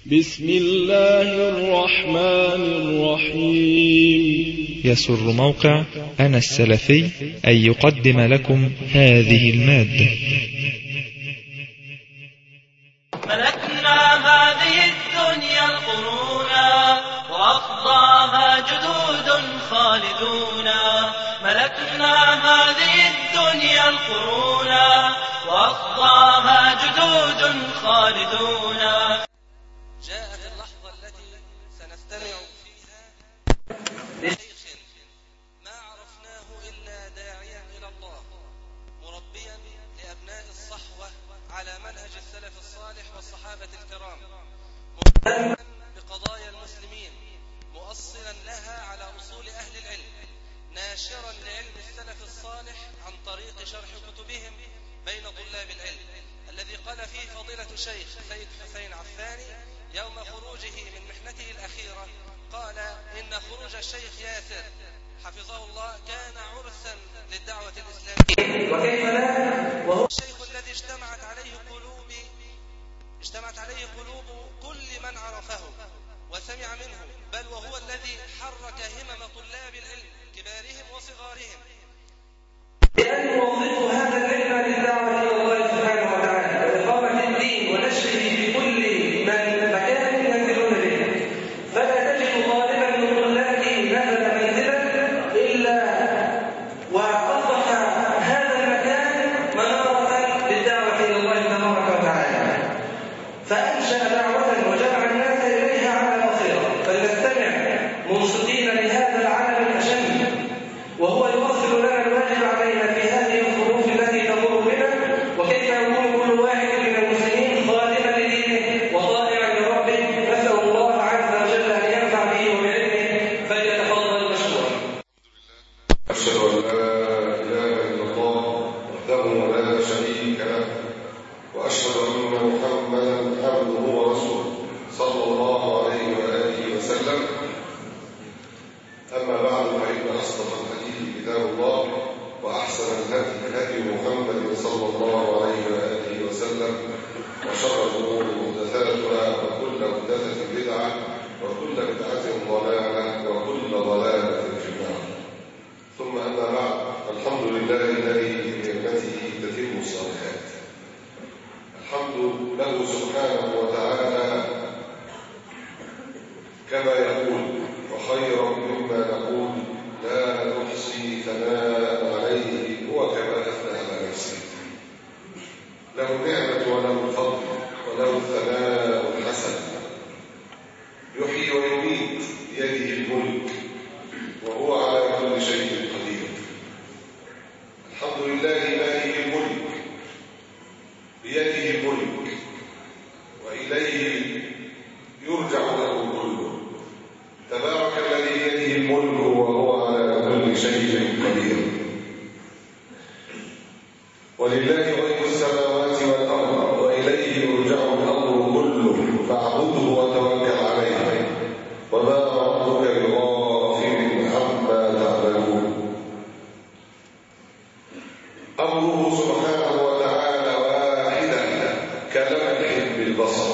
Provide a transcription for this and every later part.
بسم الله الرحمن الرحيم. يسر موقع أنا السلفي أن يقدم لكم هذه المادة. ملكنا هذه الدنيا القرونا وأفضاها جدود خالدونا. ملكنا هذه الدنيا القرونا وأفضاها جدود خالدونا. جاءت اللحظة التي سنستمع فيها لشيخ ما عرفناه إلا داعيا إلى الله، مربيا لأبناء الصحوة على منهج السلف الصالح والصحابة الكرام، مهتما بقضايا المسلمين، مؤصلا لها على أصول أهل العلم، ناشرا لعلم السلف الصالح عن طريق شرح كتبهم بين طلاب العلم، الذي قال فيه فضيلة الشيخ سيد حسين عفاني يوم خروجه من محنته الأخيرة، قال إن خروج الشيخ ياسر حفظه الله كان عرسا للدعوة الإسلامية، وكيف لا، وهو الشيخ الذي اجتمعت عليه قلوب كل من عرفه وسمع منه، بل وهو الذي حرك همم طلاب العلم كبارهم وصغارهم بأن يوظفوا هذا العلم للدعوة إلى الله سبحانه وتعالى وإقامة الدين ونشره في كل مكان ينزلون به. فلا تجد طالبا من طلابه نزل منزلا إلا وأصبح هذا المكان منارة للدعوة إلى الله تبارك وتعالى، فأنشأ دعوة وجمع الناس إليها على بصيرة. فلنستمع منصتين لهذا العالم الأشم، وهو يوصل لنا الواجب علينا في هذه الظروف التي تمر بنا، وكيف يكون كل واحد من المسلمين خادما لدينه وطائعا لربه. نسأل الله عز وجل أن ينفع به وبعلمه، فليتفضل مشكورا. أشهد أن لا إله إلا الله وحده لا شريك له، وأشهد أن محمدا عبده ورسوله صلى الله عليه وآله وسلم. أما بعد، فإن أصدق الحديث كتاب الله، وأحسن الهدي هدي محمد صلى الله عليه وآله وسلم، وشر الأمور محدثاتها، وكل محدثة بدعة، وكل بدعة ضلالة، وكل ضلالة في النار. ثم أما بعد، الحمد لله الذي بنعمته تتم الصالحات. الحمد له سبحانه وتعالى كما يقول: وخيرا مما نقول لا نحصي ثناء عليه هو كما أثنى على نفسه. له النعمة وله الفضل وله الثناء الحسن، يحيي ويميت بيده الملك وهو على كل شيء قدير. الحمد لله مالك الملك، بيده الملك وإليه يرجع له كله. تبارك الذي بيده الملك وهو على كل شيء قدير. ولله غيب السماوات والأرض وإليه يرجع الأمر كله، فاعبده وتوكل عليه، وما ربك بغافل عما تعملون. أمره سبحانه وتعالى واحدا كلمح بالبصر،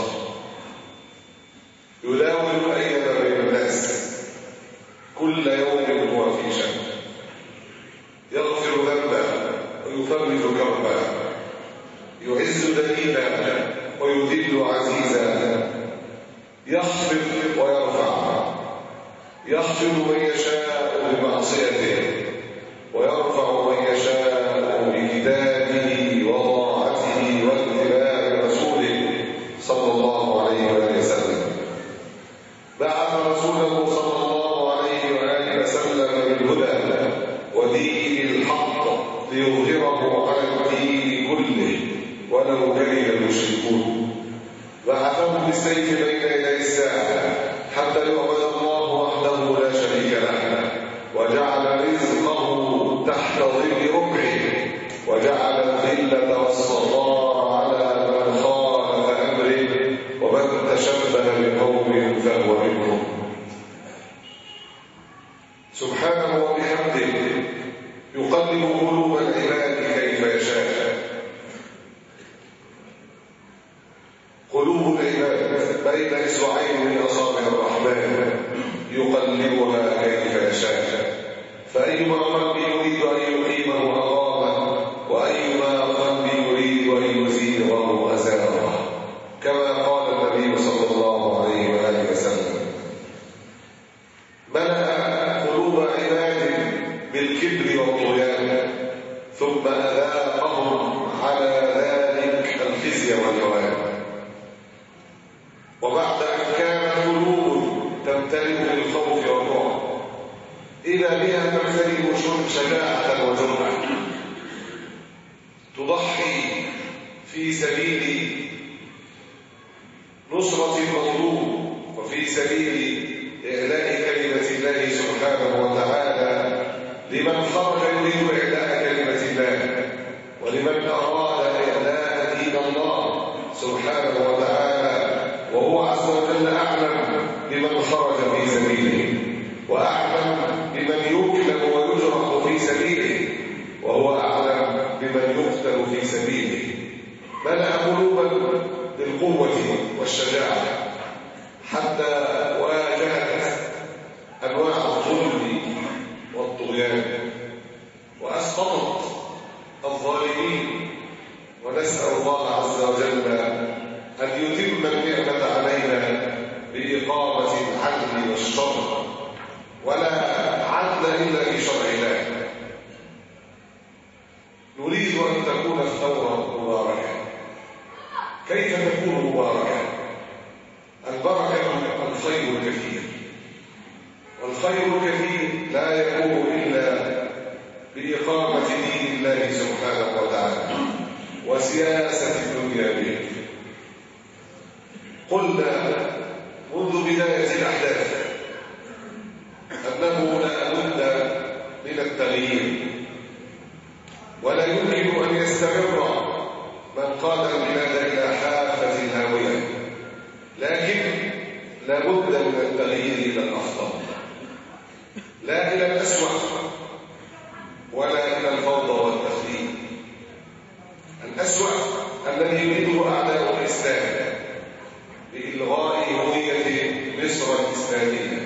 يداول الأيام بين الناس، كل يوم هو في شأن، يغفر ذنبا ويفرج كربا، يعز دليلا ويذل عزيزا، يخفض ويرفع، يخفض من يشاء بمعصيته، ويرفع من يشاء بكتابه وطاعته واتباع رسوله صلى الله عليه وسلم. بعث رسوله صلى الله عليه وآله وسلم بالهدى ودين الحق ليظهره على الدين كله ولو كره المشركون. بعثه بالسيف بين يدي الساعة حتى يعبد الله وحده لا شريك له، وجعل رزقه تحت ظل رمحه، وجعل الذلة والصغار على من خالف أمره، ومن تشبه بقوم فهو منهم. سبحانه وبحمده يقلب قلوب العباد كيف يشاء. قلوب العباد بين بين إصبعين من أصابع الرحمن يقلبها كيف يشاء، فأيما قلب يريد أن يقيمه أقامه، وأيما قلب يريد أن يزيغه أزاغه، كما قال النبي صلى الله عليه وآله وسلم: ملأ قلوب عباد بالكبر والطغيان ثم أذاقهم على ذلك الخزي والهوان. وبعد أن كانت قلوب تمتلئ بالخوف والرعب إذا بها تمتلئ شجاعة وجرأة، تضحي في سبيل نصرة المظلوم وفي سبيل إعلاء كلمة الله سبحانه وتعالى لمن خرج يريد إعلاء كلمة الله، ولمن أراد إعلاء دين الله سبحانه وتعالى، وهو عز وجل أعلم بمن خرج في سبيله، وأعلم بمن يكلم ويجرح في سبيله، وهو أعلم بمن يقتل في سبيله. ملأ قلوبا بالقوة والشجاعة حتى واجهت أنواع الظلم والطغيان وأسقطت الظالمين، ونسأل الله عز وجل أن يتم النعمة علينا بإقامة العدل والشر، ولا عدل إلا في شرع الله. نريد أن تكون الثورة مباركة. كيف تكون مباركة؟ البركة الخير الكثير، والخير الكثير لا يكون إلا بإقامة دين الله سبحانه وتعالى وسياسة الدنيا به. قلنا منذ بداية الأحداث أنه لا بد من التغيير، ولا يمكن أن يستمر من قاد البلاد إلى حافة الهاوية، لكن لا بد من التغيير إلى الأفضل، لا إلى الأسوأ ولا إلى الفوضى والتخريب. الأسوأ الذي يريده أعداء الإسلام بإلغاء هوية مصر الإسلامية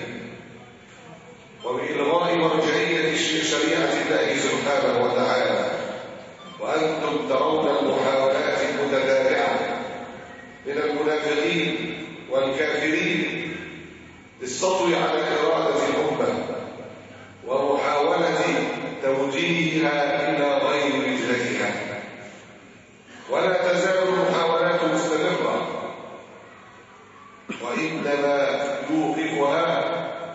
وبإلغاء مرجعية شريعة الله سبحانه وتعالى، وأنتم ترون المحاولات المتتابعة من المنافقين والكافرين للسطو على إرادة الأمة ومحاولة توجيهها إلى غير وجهتها، ولا تزال المحاولات مستمرة، وإنما يوقفها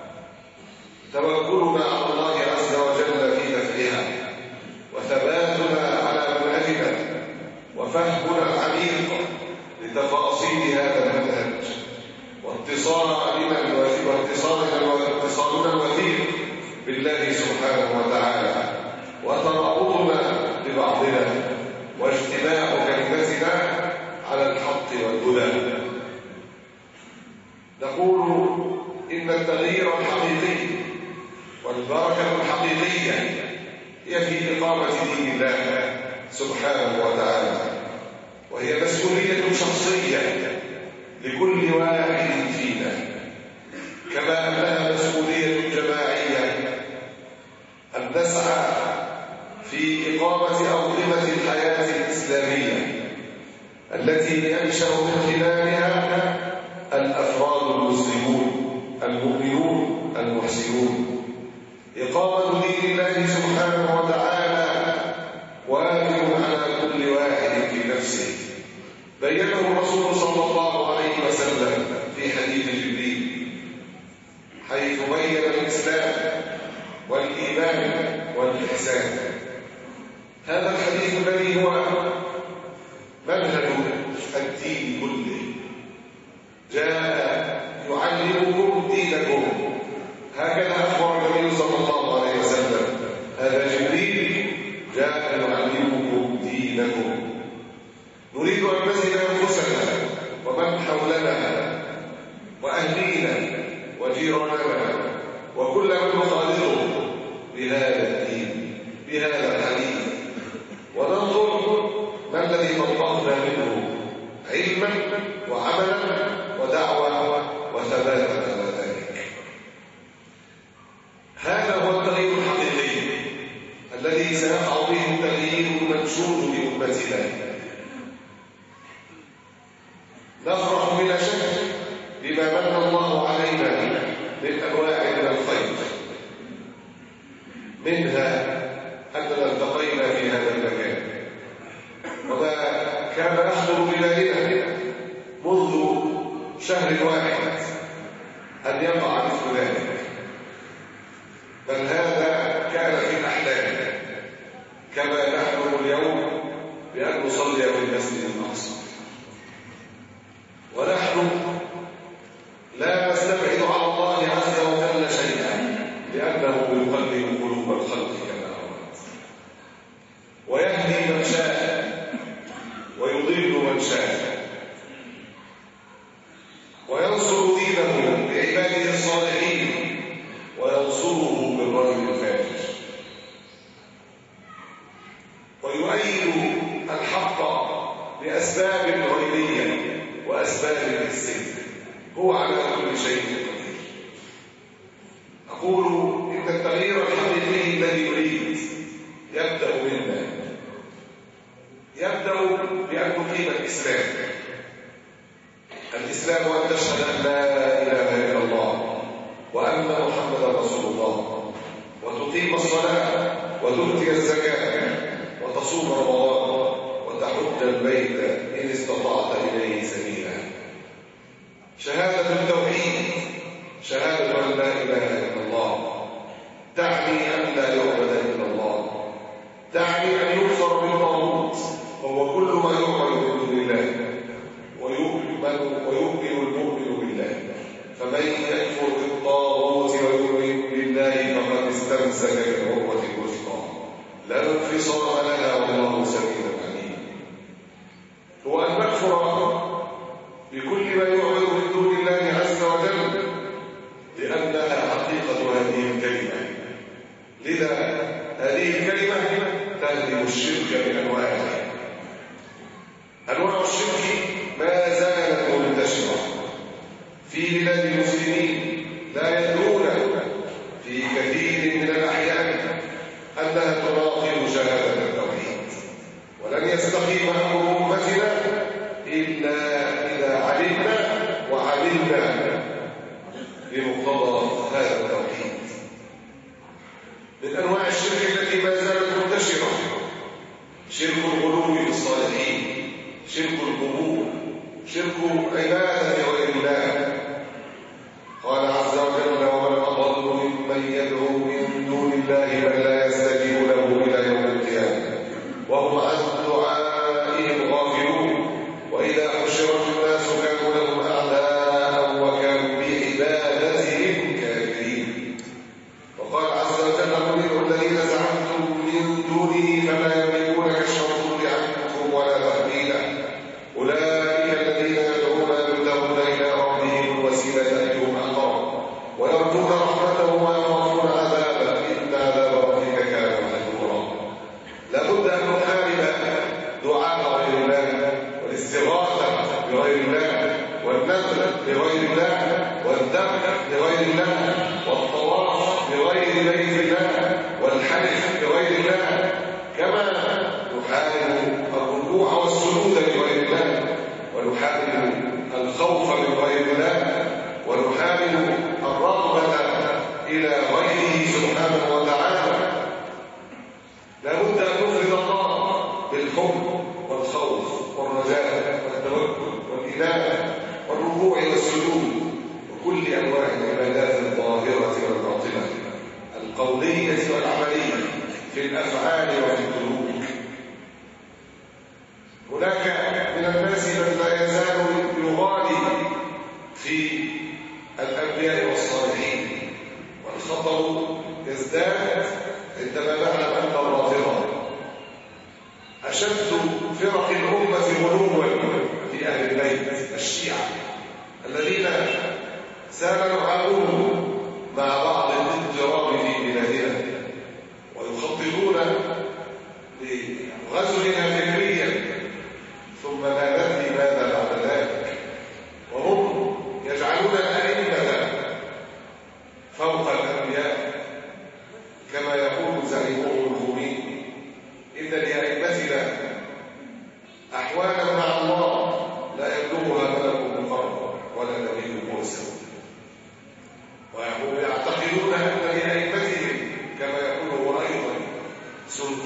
توكلنا على الله عز وجل في دفعها، وثباتنا على منهجنا، وفهمنا العميق لتفاصيل هذا المنهج، واتصالنا الوثيق بالله سبحانه وتعالى، وترابطنا ببعضنا، واجتماع كلمتنا على الحق والهدى. نقول إن التغيير الحقيقي والبركة الحقيقية هي في إقامة دين الله سبحانه وتعالى، وهي مسؤولية شخصية لكل واحد فينا، كما أنها مسؤولية جماعية أن نسعى في إقامة أنظمة الحياة الإسلامية التي ينشأ من خلالها الأفراد المسلمون المؤمنون المحسنون. إقامة دين الله سبحانه وتعالى واجب على كل واحد في نفسه، بينه الرسول صلى الله عليه وسلم في حديث جبريل، حيث بين الإسلام والإيمان والإحسان. هذا الحديث الذي هو منهج الدين كله جاء يعلمكم دينكم، هكذا أخبر النبي صلى الله عليه وسلم. هذا جبريل جاء يعلمكم دينكم. نريد أن نزل أنفسنا ومن حولنا وأهلينا وجيراننا وكل من نخالطه بهذا الدين، بهذا الحديث، وننظر شهر واحد أن يقع مثل ذلك، بل هذا كان في الأحلام، كما نحلم اليوم بأن نصلي في المسجد الأقصى، ونحن لا نستبعد على الله عز وجل شيئا، لأنه يقلب قلوب الخلق كما أراد، ويهدي من شاء ويضل من شاء، وينصر دينه بعباده الصالحين وينصره بالرجل الفاجر، ويؤيد الحق بأسباب غيبية وأسباب حسية، هو على كل شيء قدير. أقول إن التغيير الحقيقي الذي يريد يبدأ منا، يبدأ بأن نقيم الإسلام. الإسلام أن تشهد أن لا إله إلا الله وأن محمدا رسول الله، وتقيم الصلاة وتؤتي الزكاة وتصوم رمضان وتحج البيت إن استطعت إليه سبيلا. شهادة التوحيد، شهادة أن لا إله إلا الله، تعني أن لا يعبد إلا الله، تعني أن يكفر بالطاغوت وهو كل ما يعبد من دون الله، ويؤمن المؤمن بالله. فمن يكفر بالطاغوت ويؤمن بالله فقد استمسك بالعروة الوثقى لا انفصام لها والله سميع عليم. هو أن نكفر بكل ما يعبد من دون الله عز وجل، لأنها حقيقة هذه الكلمة. لذا هذه الكلمة تهدم الشرك بأنواعه. أنواع الشرك ما زالت منتشرة في بلاد المسلمين، لا يدرون في كثير من الأحيان أنها تناقض شهادة التوحيد. ولن يستقيم أمر أمتنا إلا إذا علمنا وعلمنا بمقتضى هذا التوحيد. من أنواع الشرك التي ما زالت منتشرة شرك الغلو بالصالحين، شرك القبور، شرك عبادة غير الله. قال عز وجل: ومن أضل ممن يدعو من دون الله من لا يستجيب له إلى يوم القيامة وهم عن دعائهم غافلون وإذا حشرت الناس كانوا لهم أعداء وكانوا بعبادتهم كافرين. وقال عز وجل: قل ادعوا الذين زعمتم من دونه فلا يملكون كشف الضر عنكم ولا تحويلا أولئك الذين يدعون يبتغون إلى ربهم الوسيلة أيهم أقرب ويرجون رحمته ويخافون عذابه إن عذاب ربك كان محذورا. لابد أن نحارب دعاء غير الله والاستغاثة بغير الله والنذر لغير الله والذبح لغير الله والطواف بغير بيت الله والحلف بغير الله، كما نحارب الركوع والسجود لغير الله ونحارب الخوف من غير الله ونحارب الرغبة إلى غيره سبحانه وتعالى. لابد أن نفرد الله بالحب والخوف والرجاء والتوكل والإنابة والركوع والسجود وكل أنواع العبادات الظاهرة والباطنة القولية والعملية في الأفعال وفي القلوب. هناك من الناس من لا يزال يغالي في الأنبياء والصالحين، والخطر يزداد عندما نعلم أن الرافضة أشد فرق الأمة غلوا في أهل البيت الشيعة الذين سامعون مع بعض الاضطراب في بلادنا ويخططون لغزونا فكريا ثم لا ندري ماذا بعد ذلك، وهم يجعلون الأئمة فوق الأنبياء كما يقول زعيمهم الخميني: إن لأئمتنا أحوالا مع الله لا يبلغها ملك مقرب ولا نبي مرسل. وهم يعتقدون أن لأئمتهم كما يقول هو أيضا سلطان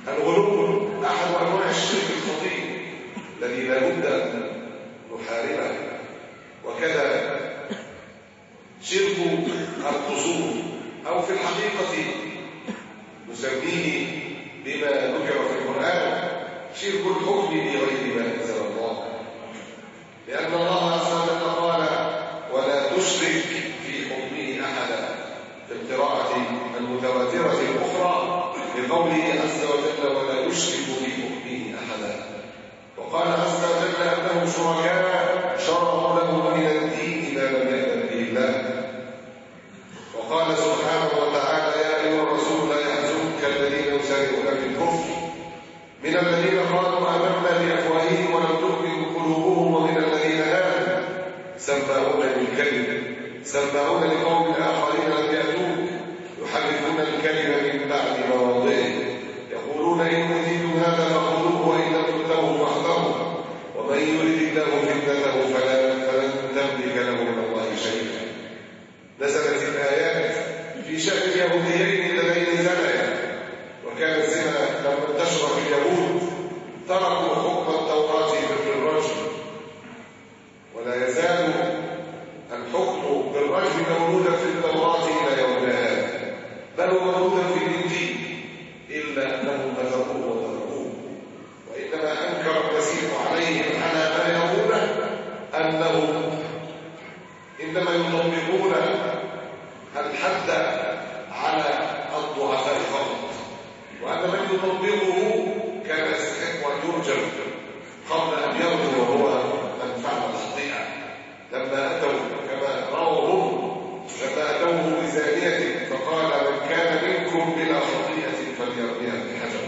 الغلو أحد أنواع الشرك الخطير الذي لا بد أن نحاربه، وكذا شرك القصور، أو في الحقيقة نسميه بما ذكر في القرآن شرك الحكم بغير ما أنزل الله، لأن الله عز وجل قال ولا تشرك في حكمه أحدا في القراءة المتواترة الأخرى بقوله عز وجل ولا يشرك في حكمه أحدا، وقال عز وجل أنهم شركاء شرعوا له من الدين ما لم يأذن به الله، وقال سبحانه وتعالى يا أيها الرسول لا يحزنك الذين يسارعون في الكفر من الذين قالوا آمنا بأفواههم ولم تؤمن قلوبهم ومن الذين هادوا سماعون للكذب سماعون لقوم آخرين لم يأتوك يحرفون الكلم من بعد مواضعه يقولون إن أوتيتم هذا فخذوه وإن لم تؤتوه فاحذروا ومن يرد الله فتنته فلن تملك له من الله شيئا. نزلت الآيات في شأن اليهوديين اللذين زنيا، وكان الزنا لما انتشر في اليهود تركوا حكم التوراة في الرجم، ولا يزال الحكم بالرجم موجودا في التوراة إلى يومنا هذا، بل هو موجود في الإنجيل، إلا أنهم نذروه وتركوه. وإنما أنكر المسيح عليهم على ما يرونه أنهم إنما يطبقون الحد على الضعفاء فقط، وأن من يطبقه كان يستحق أن يرجم قبل أن يرجم وهو من فعل الخطيئة. لما أتوا كما رووا لما أتوه بزانية فقال من كان منكم بلا خطيئة فليرميها بحجر.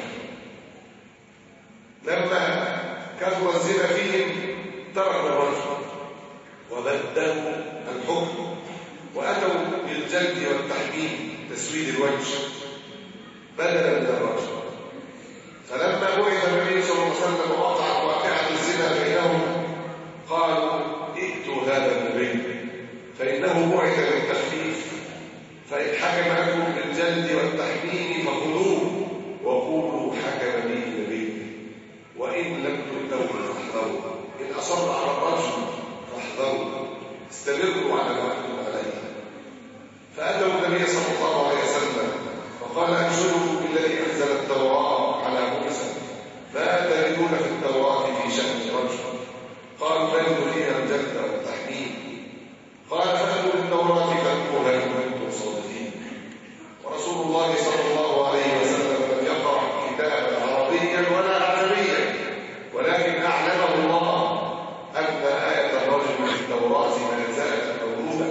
لما كثر الزنا فيهم تركوا الرجم وبدلوا الحكم وأتوا بالجلد والتحميم تسويد الوجه بدلا من الرجم. فلما بعث النبي صلى الله عليه وسلم ووقعت واقعة الزنا بينهم قالوا ائتوا هذا النبي فإنه بعث للتخفيف، فإن حكم لكم بالجلد والتحميم فخذوه وقولوا حكم به النبي وإن لم تؤتوه فاحذروا، إن أصر على الرجل فاحذروا استمروا على ما أنتم عليه. فأتوا النبي صلى الله عليه وسلم فقال أنشدوا بالذي أنزل التوراة على موسى ما تجدون في التوراة في شأن الرجل؟ قالوا نجد فيها الجلد والتحميم. قال فأتوا بالتوراة فاتوها إن كنتم صادقين. ورسول الله صلى الله عليه وسلم لم يقرأ كتابا عربيا ولا عجميا، ولكن أعلمه الله أن آية الرجل في التوراة ما زالت موجودة،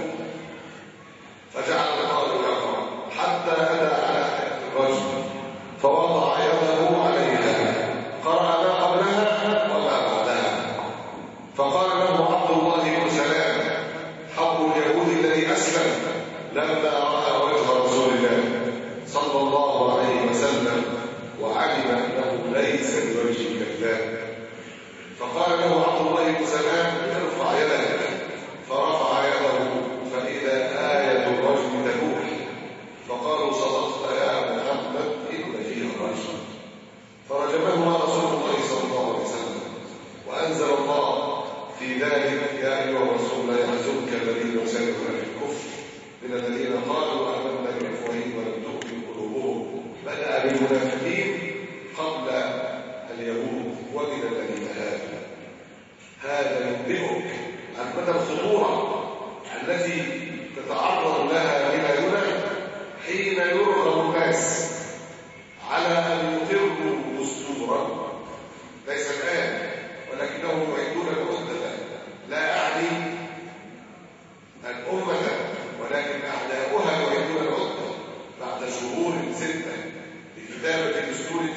فجعل القارئ يقرأ حتى أتى على آية الرجل فوضع يده عليها قرأ ما قبلها وما بعدها. فقال له عبد الله بن سلام حبر اليهود الذي أسلم لما رأى وجه رسول الله صلى الله عليه وسلم وعلم أنه ليس بوجه كذاب، فقال له عبد الله بن سلام ارفع يدك، فرفع يده فإذا آية الرجل تلوح، فقالوا صدقت يا محمد إن فيه الرجل، فرجمهما رسول الله صلى الله عليه وسلم. وأنزل الله في ذلك يا أيها الرسول لا يحزنك الذين يسارعون في الكفر من الذين قالوا آمنا بأفواههم ولم تؤمن قلوبهم، بدأ بالمنافقين قبل اليهود ومن الذين هادوا. هذا ينبئك عن مدى الخطورة التي تتعرض لها بلادنا حين يرغب الناس على أن يقروا دستورا ليس الآن ولكنهم يعيدون العدة. لا أعني الأمة ولكن أعداؤها يعيدون العدة بعد شهور 6 لكتابة دستور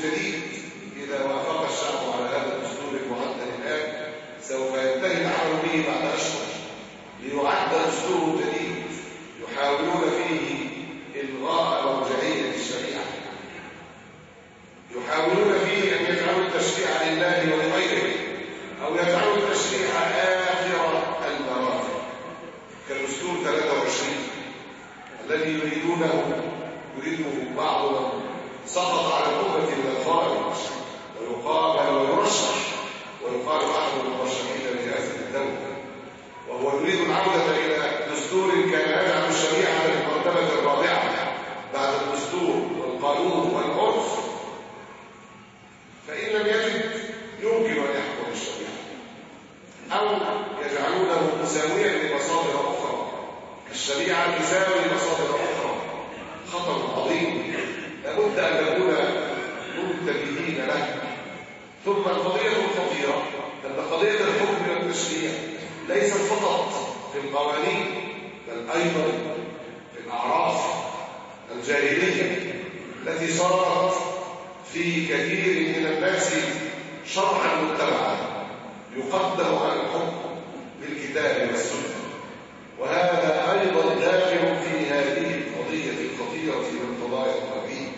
أن يساوي مصادر أخرى خطر عظيم لابد أن نكون منتبهين له. ثم القضية الخطيرة أن قضية الحكم والتشريع ليست فقط في القوانين بل أيضا في الأعراف الجاهلية التي صارت في كثير من الناس شرعا متبعا يقدم على الحكم بالكتاب والسنة، وهذا أيضا داخل في هذه القضية الخطيرة من قضايا التوحيد.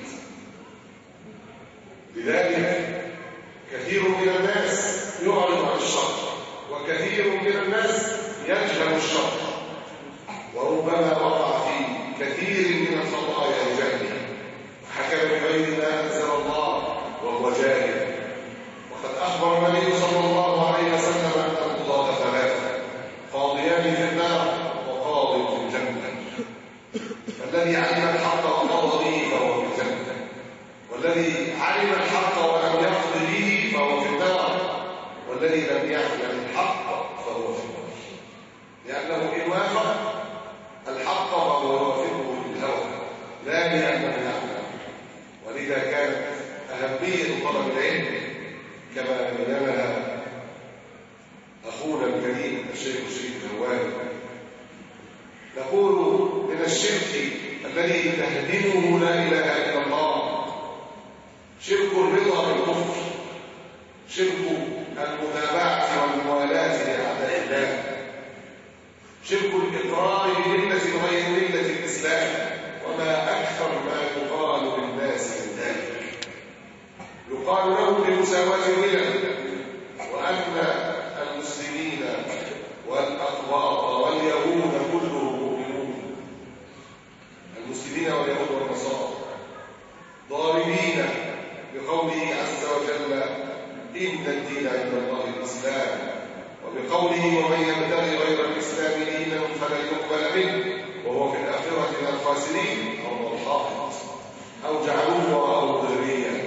لذلك كثير من الناس يعرض عن الشرع وكثير من الناس يجهل الشرع، وربما وقع في كثير من الخطايا جهلا حكم بغير ما أنزل الله وهو جاهل. وقد أخبر النبي صلى الله عليه وسلم أن القضاة ثلاثة: قاضيان في النار وقاض في الجنة. فالذي علم الحق وقضى به فهو في الجنة، والذي علم الحق ولم يقض به فهو في النار، والذي لم يعلم الحق فهو في النار، لأنه إن وافق الحق فهو يوافقه بالهوى لا لأنه يعلم. ولذا كانت أهمية طلب العلم كما بينها أخونا الكريم الشيخ الشريف الهواري. نقول من الشرك الذي تهدمه لا إله إلا الله شرك الرضا بالكفر، شرك المتابعة والموالاة لأعداء الله، شرك الإقرار بملة غير ملة الإسلام. وما أكثر ما يقال للناس من ذلك. يقال له بمساواة الملل، وأن المسلمين والأقباط واليهود كلهم مؤمنون، المسلمين واليهود والنصارى ضاربين بقوله عز وجل إن الدين عند الله الإسلام، وبقوله ومن يبتغي غير الإسلام دينا فلن يقبل منه وهو في الآخرة من الخاسرين أو الحاقد أو جعلوه وراءه ذريا.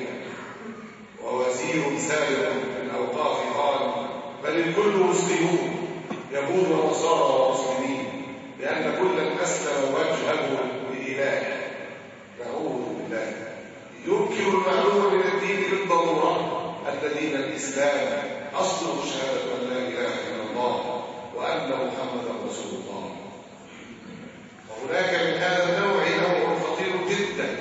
ووزير سابق الأوقاف قال بل الكل مسلمون يهود ونصارى ومسلمين، لأن كلا أسلم وجهه لإله. نعوذ بالله. ينكر المعلوم من الدين بالضرورة أن دين الإسلام أصله شهادة أن لا إله إلا الله وأن محمدا رسول الله. وهناك من هذا النوع نوع خطير جدا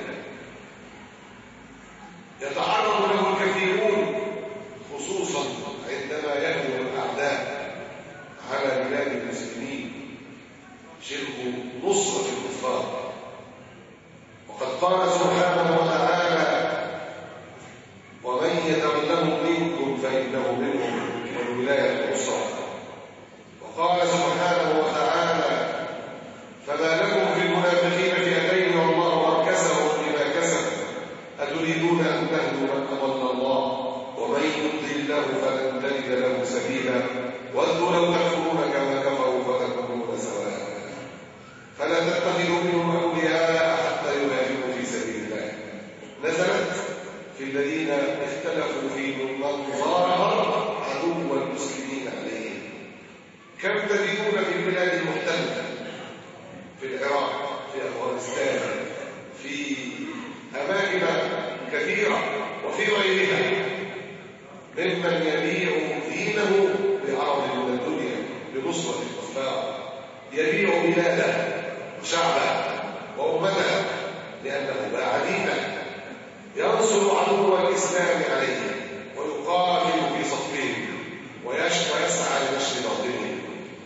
يتعرض له الكثيرون، خصوصا عندما يهجم الأعداء على بلاد المسلمين، شرك نصرة الكفار. وقد قال سبحانه وتعالى ومن يتولهم منكم فإنه منهم والولاية العصرة. وقال سبحانه وتعالى فما لكم في المنافقين فئتين والله أركسهم بما كسبوا أتريدون أن تهدوا من أضل الله ومن يضلل الله فلن تجد له سبيلا ودوا لو تكفرون كما كفروا فتكونون سواء فلا تتخذوا منهم أولياء حتى يهاجروا في سبيل الله. نزلت في الذين اختلفوا في من ظاهر عدو المسلمين عليهم. كم تجدون في البلاد المحتلة، في العراق، في أفغانستان، في أماكن كثيرة وفي غيرها، ممن يبيع دينه بعرض من الدنيا لنصرة الكفار، يبيع بلاده وشعبه وأمته لأنه باع دينه، ينصر عدو الإسلام عليه ويقاتل في صفهم ويسعى لنشر باطله.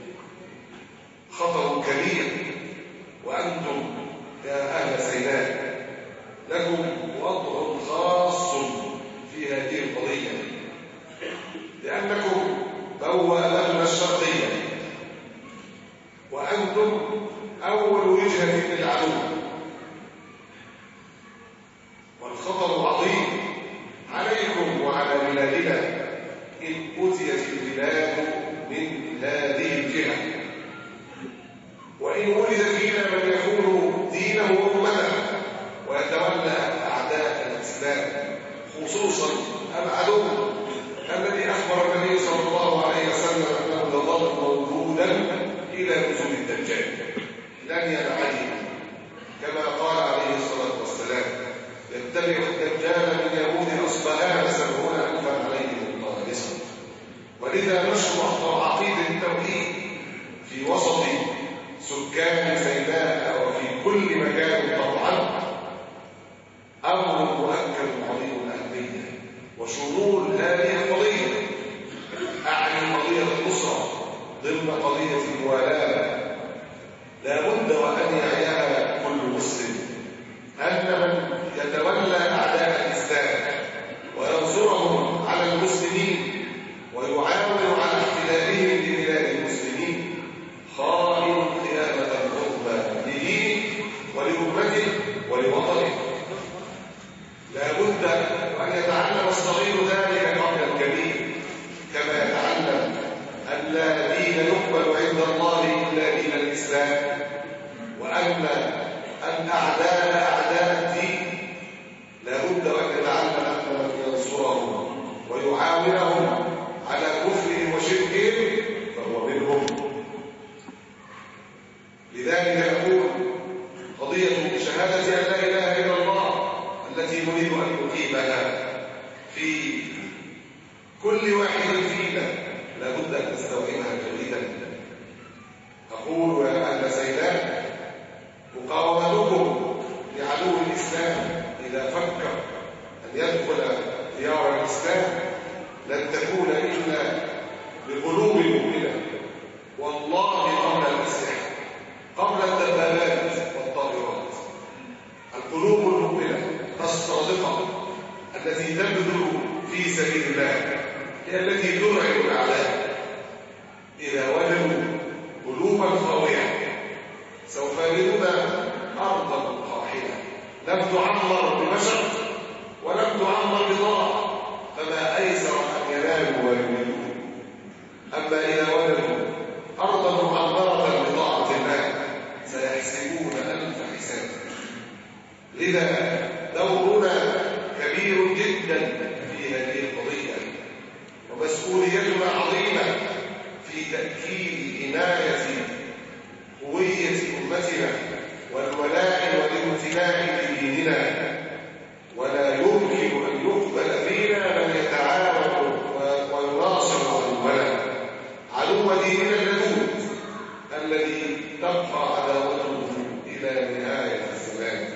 خطر كبير. وأنتم يا أهل سيناء لكم وضع خاص في هذه القضية، لأنكم بوابتنا الشرقية وأنتم أول وجهة للعدو، والخطر عظيم عليكم وعلى بلادنا إن أتيت البلاد من هذه الجهة، وإن ولد فينا من يكون دينه أمته ويتولى أعداء الإسلام، خصوصا العدو الذي أخبر النبي صلى الله عليه وسلم أنه يظل موجودا إلى نزول الدجال، لن ينعدم وإذا نشر عقيدة التوحيد في وسط سكان سيناء وفي كل مكان طبعا أمر مؤكد عظيم الأهمية وشمول هذه القضية، أعني قضية الأسرة ضمن قضية الموالاة، لا بد وأن يعيها كل مسلم أن من يتولى أعداء الإسلام وينصرهم على المسلمين ويعاون على احتلالهم لبلاد المسلمين خائن خيانة عظمى لدينه ولأمته ولوطنه. لا بد أن يتعلم الصغير ذلك قبل الكبير، كما يتعلم أن لا دين يقبل عند الله إلا دين الإسلام، وأن أعداء الدين لا بد أن يتعلم أن من ينصرهم ويعاونهم على كفرهم وشركهم فهو منهم. لذلك نقول قضية شهادة أن لا إله إلا الله التي نريد أن نقيمها في كل واحد فينا لا بد أن نستوعبها جيدا. أقول يا أهل سيناء مقاومتكم لعدو الإسلام إذا فكر أن يدخل ديار الإسلام لن تكون إلا بقلوب مؤمنة، والله قبل الأسلحة قبل الدبابات والطائرات. القلوب المؤمنة الصادقة التي تبذل في سبيل الله هي التي ترعب الأعداء. إذا وجدوا قلوبا خاوية سوف يجدون أرضا قاحلة لم تعمر ببشر ولم تعمر بطاعة، فما أيسر أن ينالوا ويريدون. أما إذا وجدوا أرضا معمرة بطاعة الله سيحسبون ألف حساب. لذا دورنا كبير جدا في هذه القضية ومسؤوليتنا عظيمة في تأكيد عناية هوية أمتنا والولاء والامتناع لديننا. ولا يمكن أن يقبل فينا من يتعاون ويناصر عدو ديننا اللدود الذي تبقى عداوته إلى نهاية الزمان.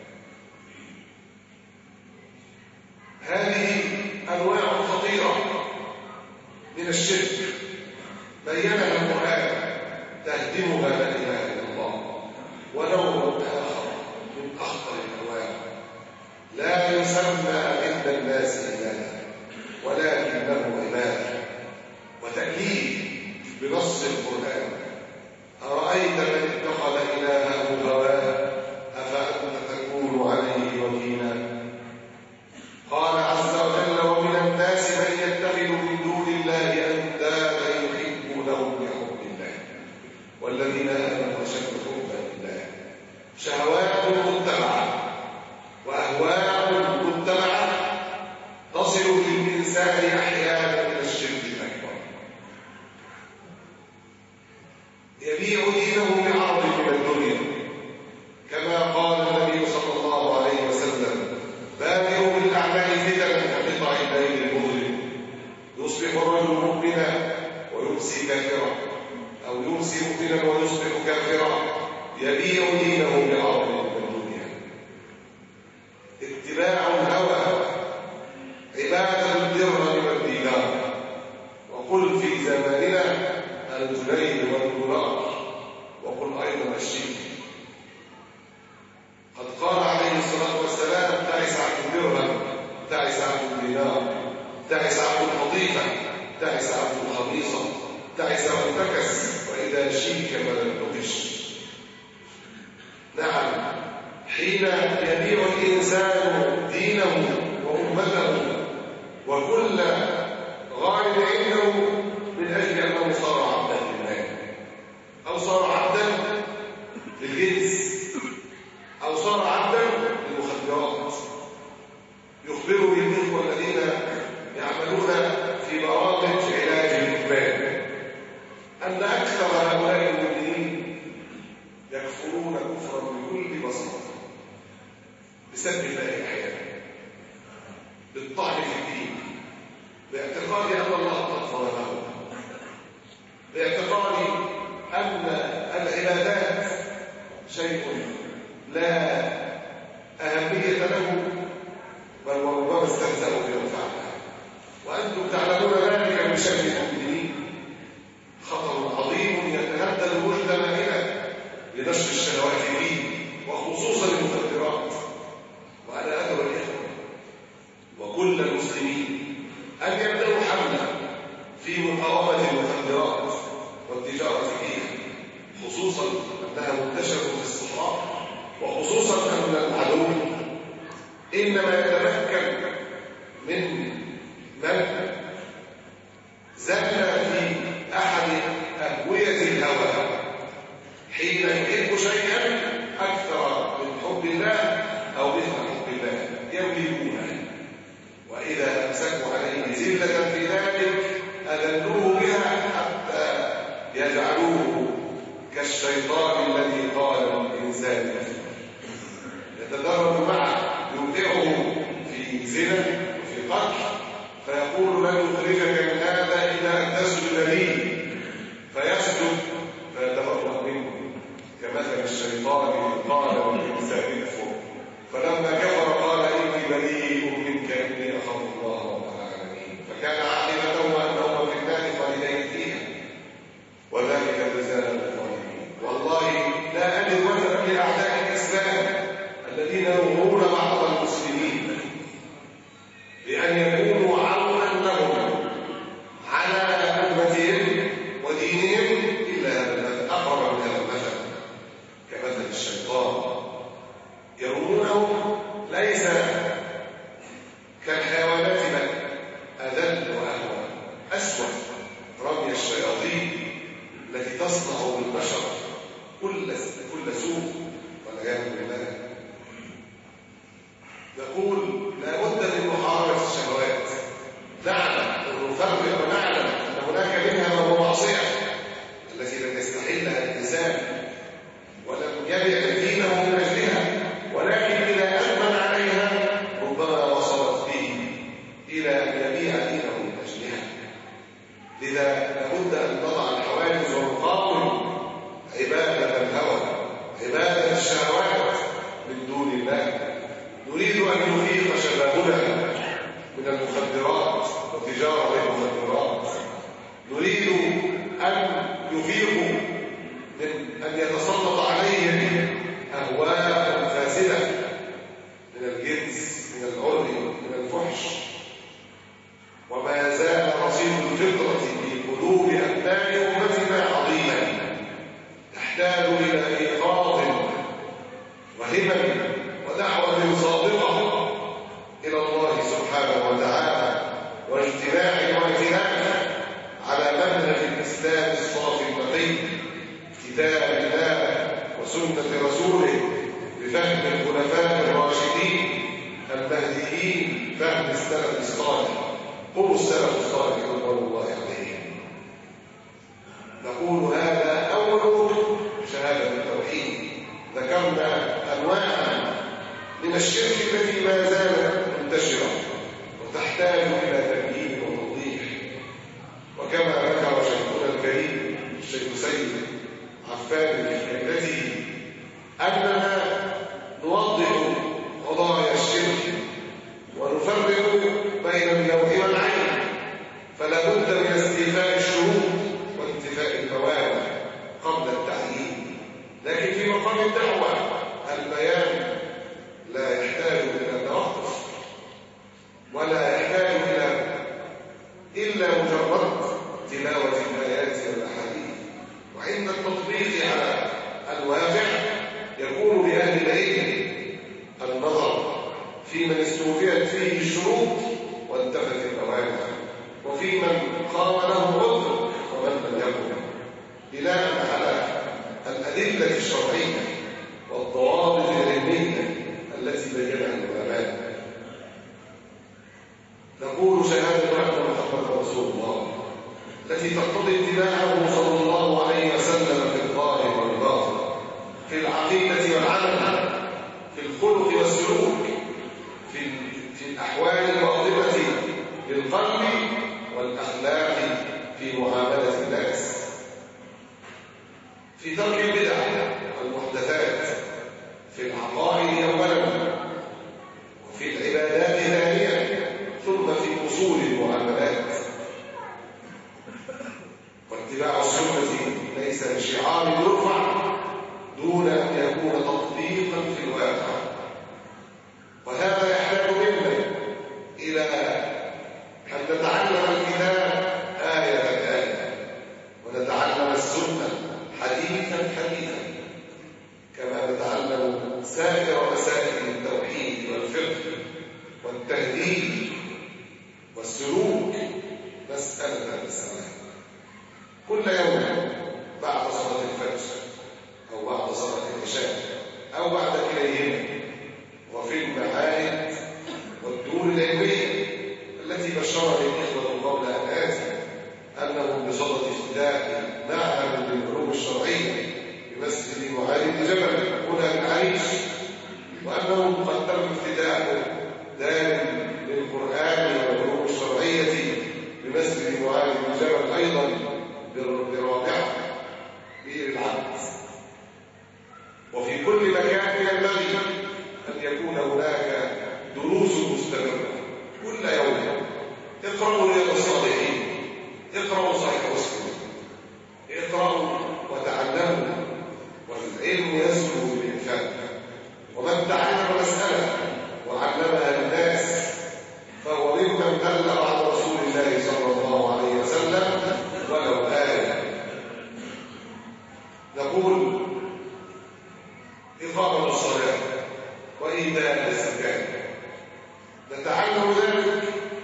هذه أنواع خطيرة من الشرك بينها القرآن تهدمها لا إله إلا الله، ونوع آخر من أخطر الأنواع لا يسمى عند الناس إلها ولكنه عبادة وتأكيد بنص القرآن. أرأيت من اتخذ إلهه هواه أفأنت تكون عليه وكيلا. قال عز وجل ومن الناس من يتخذ من دون الله أندادا يحبونهم بحب الله والذين آمنوا أشد حبا لله. شهوات متبعة وأهواء متبعة تصل للإنسان أحيانا إلى الشرك الأكبر. يبيع دينه بعرض من الدنيا كما قال النبي صلى الله عليه وسلم بادروا بالأعمال فتنا كقطع الليل المظلم يصبح الرجل مؤمنا ويمسي كافرا أو يمسي مؤمنا ويصبح كافرا يبيع دينه بعرض من الدنيا. اتباع الهوى عبادة الدرهم والدينار، وقل في زماننا الجنيه والدولار، وقل أيضا الشرك. قد قال عليه الصلاة والسلام تعس عبد الدرهم، تعس عبد الدينار، تعس عبد القطيفة، تعس عبد الخميصة، تعس وانتكس وإذا شيك فلن تغش. نعم، حين يبيع الإنسان دينه وأمته وكل غائب عنده من أجل أنه صار عبدا لله أو صار عبدا للجنس أو صار عبدا للمخدرات. يخبر بالإخوة الذين يعملون في برامج علاج الإدمان أن أكثر هؤلاء المؤمنين يكفرون كفرا بكل بساطة بسبب الله أحيانا، بالطعن في الدين أن يبدأوا حملة في مقاومة المخدرات والتجارة فيها، خصوصا أنها منتشرة في الصحراء، وخصوصا أن العدو إنما يتمكن من زل في أحد أهوية الهوى حين يحب شيئا أكثر من حب الله أو مثل حب الله يملكونه، وإذا أمسكوا عليه زلة في ذلك أذلوه بها حتى يجعلوه كالشيطان الذي قال للإنسان يتدرب معه يوقعه في زنا وفي قتل، فيقول لن يخرجك من هذا إلا أن تسجد لي، فيسجد فيتبرأ منه كمثل الشيطان قال للإنسان اكفر، فلما كفر قال إني بريء منك إني أخاف الله رب العالمين، فكان عاقبتهما أنهما في النار خالدين فيها، وذلك جزاء الظالمين. والله لا أجد مثلا لأعداء الإسلام الذين يغرون بعض المسلمين بأن يكونوا عونا لهم على أمتهم ودينهم إلا هذا المثل، أقرب من هذا المثل كمثل الشيطان، يرمونه ليس كالحيوانات بل أذل وأهوى أسوأ، رمي الشياطين التي تصنع بالبشر كل سوء والعياذ بالله. يقول لا بد من محاربة الشهوات، نعلم ونفرق ونعلم أن هناك منها ما هو معصية التي لم يستحلها الإنسان ولم يبع دينه من أجلها، ولكن إذا أدمن عليها ربما وصلت به إلى أن يبيع دينه من أجلها. لذا لابد أن نضع الحواجز ونقاوم عبادة الهوى، عبادة الشهوات من دون الله. نريد أن نفيق شبابنا من المخدرات وتجارة المخدرات، نريد أن يفيقوا من أن يتسلط عليهم أهواء فاسدة من الجنس، من العري، من الفحش، وما زال رصيد الفطرة في قلوب أبناء أمتنا عظيما، تحتاج إلى إيقاظ وهمم ودعوة صادقة إلى الله سبحانه وتعالى، واجتماع وائتلاف على منهج الإسلام الصافي النقي، كتاب الله وسنة رسوله، بفهم الخلفاء الراشدين المهديين، فهم السلف الصالح، هم السلف الصالح رضوان الله عليهم. نقول هذا أول شهادة التوحيد. ذكرنا أنواعا من الشرك التي ما زالت منتشرة وتحتاج إلى تبيين وتوضيح، وكما ذكر شيخنا الكريم الشيخ سيد عفان في كلمته أننا نوضح قضايا الشرك ونفرق بين النوع والعين، فلا بد من استيفاء الشروط وانتفاء الموانع قبل التعيين. لكن في مقام الدعوة البيان لا يحتاج إلى توقف ولا يحتاج إلا مجرد تلاوة الآيات والأحاديث، وعند التطبيق على الواقع يكون لأهل العلم النظر في من استوفيت فيه الشروط وانتفت الموانع، وفي من قام له عذر ومن لم يكن، بناء على الأدلة الشرعية والضوابط العلمية التي بينها العلماء. نقول شهادة أن محمد رسول الله التي تقتضي اتباعه صلى الله عليه وسلم في الظاهر والباطن، في العقيدة والعمل، في الخلق والسلوك، في الأحوال الباطنة للقلب والأخلاق في معاملة الناس، في ترك البدع والمحدثات، في العقائد أولا، وفي العبادات ثانيا، ثم في أصول المعاملات. واتباع السنة ليس بشعار يرفع دون أن يكون تطبيقا في الواقع، وهذا يحتاج منا إلى أن نتعلم السلوك مسألة. كل يوم بعد صلاة الفجر أو بعد صلاة العشاء أو بعد كليهما، وفي المعاهد والدور العلمية التي بشرني الإخوة قبل أن آتي أنهم بصدد افتتاح معهد للعلوم الشرعية بمسجد معالي بن جبل هنا بالعريش، وأنهم قد تم افتتاح دار للقرآن والعلوم الشرعية بمسجد معالي بن جبل أيضا برابعة بئر العبد. وفي كل مكان ينبغي أن يكون هناك دروس مستمرة كل يوم. اقرأوا رياض الصالحين، اقرأوا صحيح مسلم، اقرأوا وتعلموا، والعلم يسلو بالإنفاق. ومن تعلم مسألة وعلمها الناس فهو ممن بلغ عن رسول الله صلى الله عليه وسلم ولو آية. نقول إقامة الصلاة وإيتاء الزكاة، نتعلم ذلك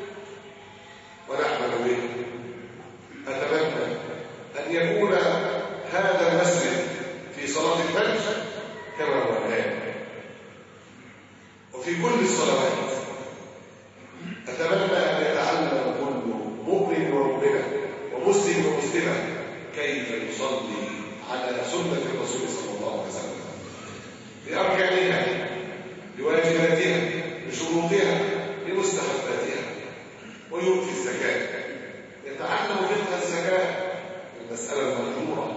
ونعمل به. أتمنى أن يكون هذا المسجد في صلاة الفجر كما هو الآن، وفي كل الصلوات. أتمنى أن يتعلم كل مؤمن ومؤمنة ومسلم ومسلمة كيف يصلي على سنة الرسول صلى الله عليه وسلم بأركانها، بواجباتها، بشروطها، بمستحباتها، ويؤتي الزكاة. يتعلم فقه الزكاة، المسألة المشهورة،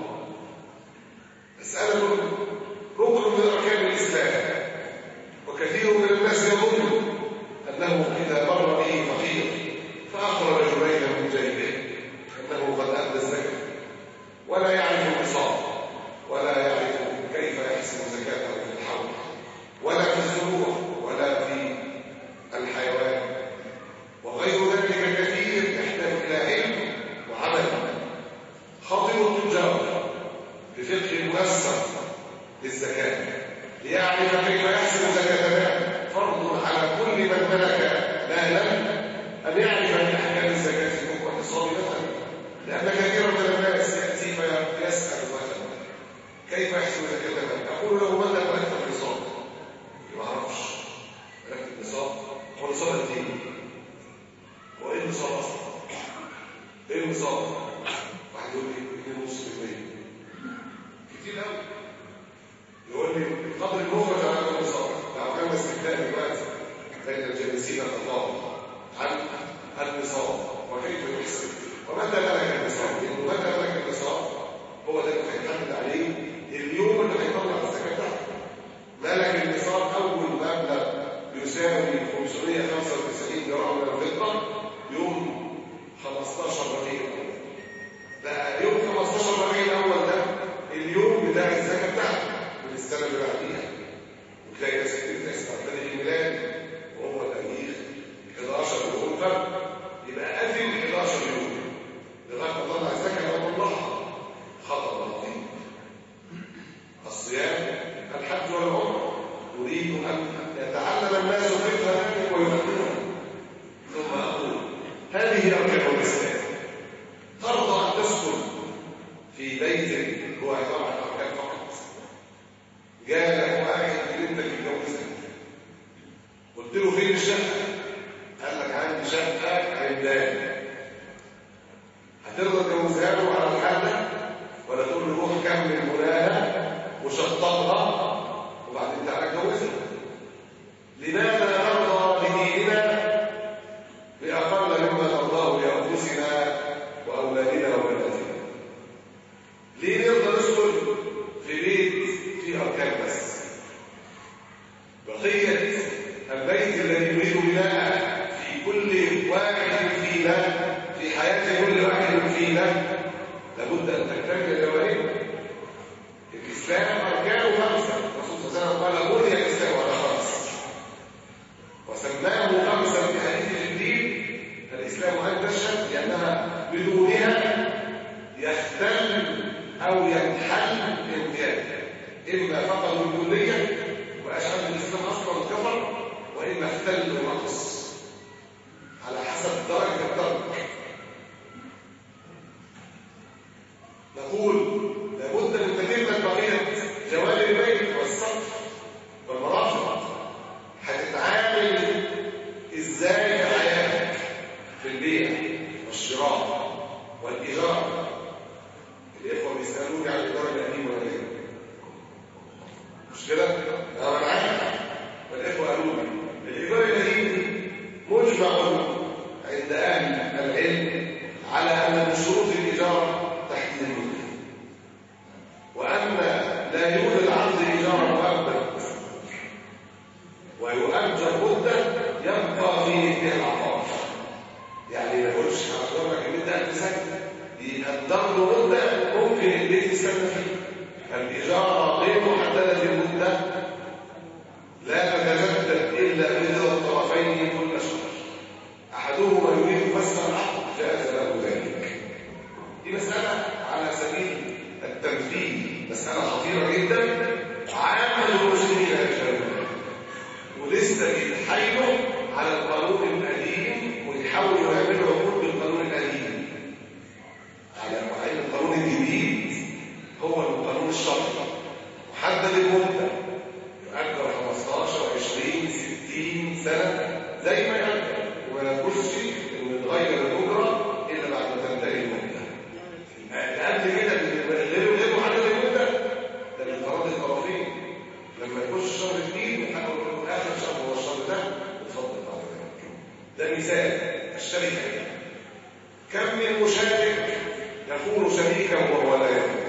مسألة ركن من أركان الإسلام. وكثير من الناس يظن أنه إذا مر به فقير فأخرج جبينه من جيبه أنه قد أدى الزكاة، ولا يعرف النصاب، ولا يعرف كيف يحسب زكاته في الحول، ولا في الزروع، ولا في الحيوان، وغير ذلك كثير يحتاج إلى علم وعمل. خاطب التجار بفقه ميسر للزكاة ليعرف كيف يحسب زكاة ماله. فرض على كل من ملك مالا أن يعرف من أحكام الزكاة في النصاب مثلا، لأن كثيرا من الناس يأتي فيسأل مثلا كيف يحسب زكاة ماله. أقول له ماذا ملكت النصاب؟ ما أعرفش. ملكت النصاب هو نصاب الدين. هو إيه النصاب أصلا؟ إيه النصاب؟ واحد يقول لي 2.5% كتير قوي. يقول لي قدر المخرج على النصاب. لو كان استفتاء دلوقتي بين الجالسين الأطفال عن النصاب وكيف يحسب ومتى ملك النصاب، لأنه متى ملك النصاب هو ده اللي هيتحمل عليه اليوم اللي هيطلع الزكاة بتاعته. ملك النصاب أول مبلغ يساوي 595 جرام من الفضة يوم 15 ربيع. ده يوم 15 ربيع الأول ده اليوم بتاع الزكاة بتاعته من السنة اللي بعديها. وتلاقي ناس كتير تحسب على التاريخ الميلادي وهو تاريخ 11 يوم فرق، يبقى قدم 11 يوم لغاية ما طلع الزكاة أو طلعها. خطأ عظيم. الصيام الحج والعمرة أريد أن يتعلم الناس فقه ويفقهها. ثم أقول هذه أركان الإسلام. ترضى أن تسكن في بيت هو عبارة عن أركان فقط. جاء واحد بنتك يتجوزك، قلت له فين الشقة؟ قال لك عندي شقة عمدان. هترضى تجوزها له على الحال ده ولا تقول له روح كمل بناها وشطبها وبعدين تعالى اتجوزها؟ لماذا نرضى بديننا بأقل مما نرضاه لأنفسنا وأولادنا وبناتنا؟ ليه نرضى نسكن في بيت فيه أركان بس؟ بقية البيت الذي يريد بناءه في كل واحد فينا، في حياة كل واحد فينا، لابد أن تكتمل جوانبه. الإسلام أركانه 5. الرسول صلى الله عليه وسلم قال بني الإسلام على 5 وسماه 5 في حديث الدين. الإسلام أن تشهد لأنها بدونها يختل أو ينحل الامتياز، إما فقد الكلية وأشهد الإسلام أصلا كفر، وإما اختل ونقص على حسب درجة نقول لابد من تتمة بقية جوانب البيت والسقف والمرافق. هتتعامل ازاي في حياتك في البيع والشراء والإيجار؟ الإخوة بيسألوني عن الإيجار القديم ولا إيه؟ مش كده؟ أنا معاك. والإخوة قالوا لي الإيجار القديم مجمع عند أهل العلم على أن من شروط الإيجار تحديد المدة، وأن لا يوجد عقد إيجار مؤبد ويؤجر مدة يبقى فيه العقار. يعني ما يقولش هقدر لك المدة 1000 سنة، يقدر له مدة ممكن البيت يستنى فيه. الإيجار غير محددة المدة لا تتجدد إلا برضا الطرفين كل شهر، أحدهما يريد فسخ العقد جاز له ذلك. دي مسألة على سبيل التنفيذ، مسألة خطيرة جدا. عامة المسلمين يجهلون ولسه بيتحايلوا على القانون القديم ويحاولوا يعملوا عقود بالقانون القديم، على ان القانون الجديد هو القانون الشرعي محدد المدة، يؤجر 15 20 60 سنة زي ما يقدر، وما يجوزش انه يتغير الأجرة إلا بعد ما تنتهي المدة. قبل كده غير محدد المدة ده من فرض الطرفين، لما يخش شهر جديد يحاول يكون آخر شهر هو الشهر ده وتفضل بعد ذلك. ده مثال. الشركة كم من مشارك يكون شريكا وهو لا يفهم؟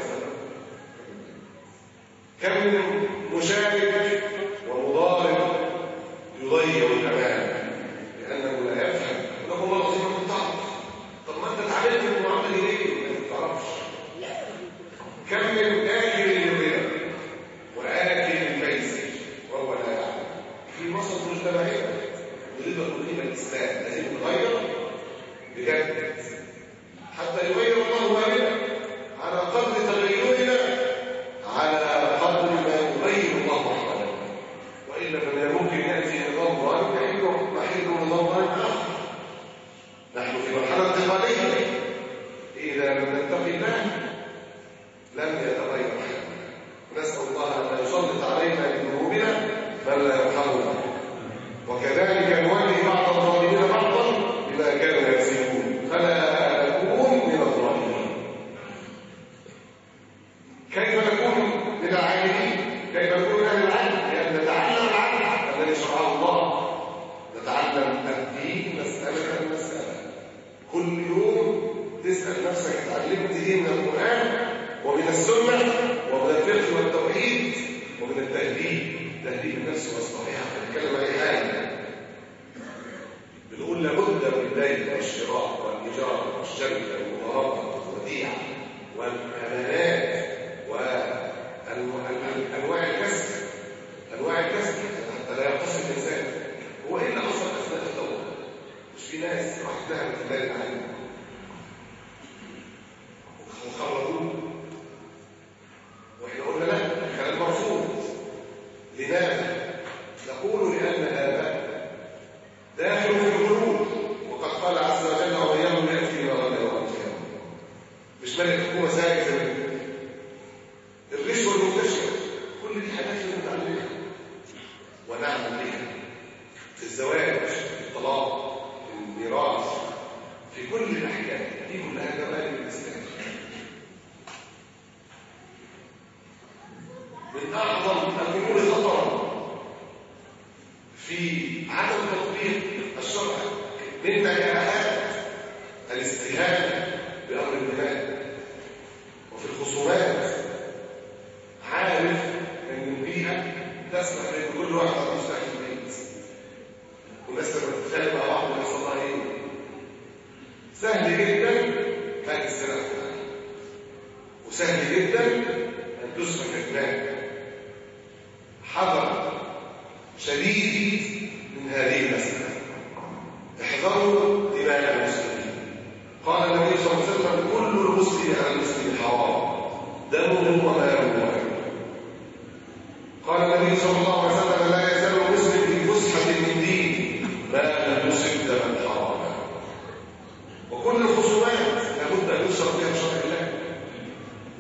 كم من مشارك ومضارب يضيع الأمان لأنه لا يفهم، له الله العظيم ما تعرف. طب ما أنت اتعاملت بالمعاملة دي ليه؟ ما تعرفش. كم من آكل الربا وآكل الميسر وهو لا يعلم. في مصر مجتمعين يريد أن يقيم الإسلام، لازم يتغير بجد حتى يغير الله بالنا على قدر تغيرنا، على قدر ما يغير الله حالنا. وإلا فلا يمكن يأتي نظام ظالم يحل نظام ظالم آخر. نحن في مرحلة انتقالية، إذا لم نتقي الله لم يتغير حالنا. نسأل الله أن يسلط علينا بذنوبنا بل لا يرحمنا، وكذلك نولي بعض الظالمين بعضا بما كانوا يكسبون فلا نكون من الظالمين. كيف نكون من العاملين؟ كيف نكون من اهل العلم؟ لأن نتعلم العلم الذي شرعه الله، نتعلم الدين مسألة مسألة. كل يوم تسأل نفسك اتعلمت ايه من القرآن ومن السنة ومن الفقه والتوحيد ومن التهذيب، تهذيب النفس واصلاحها. هنتكلم عن اي حاجه؟ بنقول لابد من البيع والشراء والايجار والشركه والمضاربه والوديعه والامانات وانواع الكسب، انواع الكسب حتى لا يقتصر الانسان. هو ايه اللي حصل اثناء الثوره؟ مش في ناس راحت لها من خلال العلم وخرجوه، واحنا قلنا لا، كان مرفوض. لماذا؟ نقول لأن هذا داخل في القلوب، وقد قال عز وجل ومن يأتي بما غدا يوم القيامة. مش ملك حكومة ساكت الرشوة المنتشرة، كل دي حاجات لازم نتعلمها ونعمل بها في الزواج، في الطلاق، في الميراث، في كل الأحكام دي كلها جوانب الإسلام. من أعظم الأمور خطرا في عدم تطبيق الشرع من نجاحات الاستهانة بأمر البناء. وفي الخصومات عارف أن البيئة تسمح بأن كل واحد يفتح البيت، والناس لما تتخانق مع بعض يحصل لها ايه؟ سهل جدا هذه السرقة، وسهل جدا أن تسمح البناء. حذر شديد من هذه المسألة، احذروا دماء المسلمين. قال النبي صلى الله عليه وسلم كل المسلم على المسلم حرام دمه وماله. قال النبي صلى الله عليه وسلم لا يزال المسلم في فسحة من دين ما لم يصب دما حراما. وكل الخصومات لابد ان يشرع فيها شرع الله،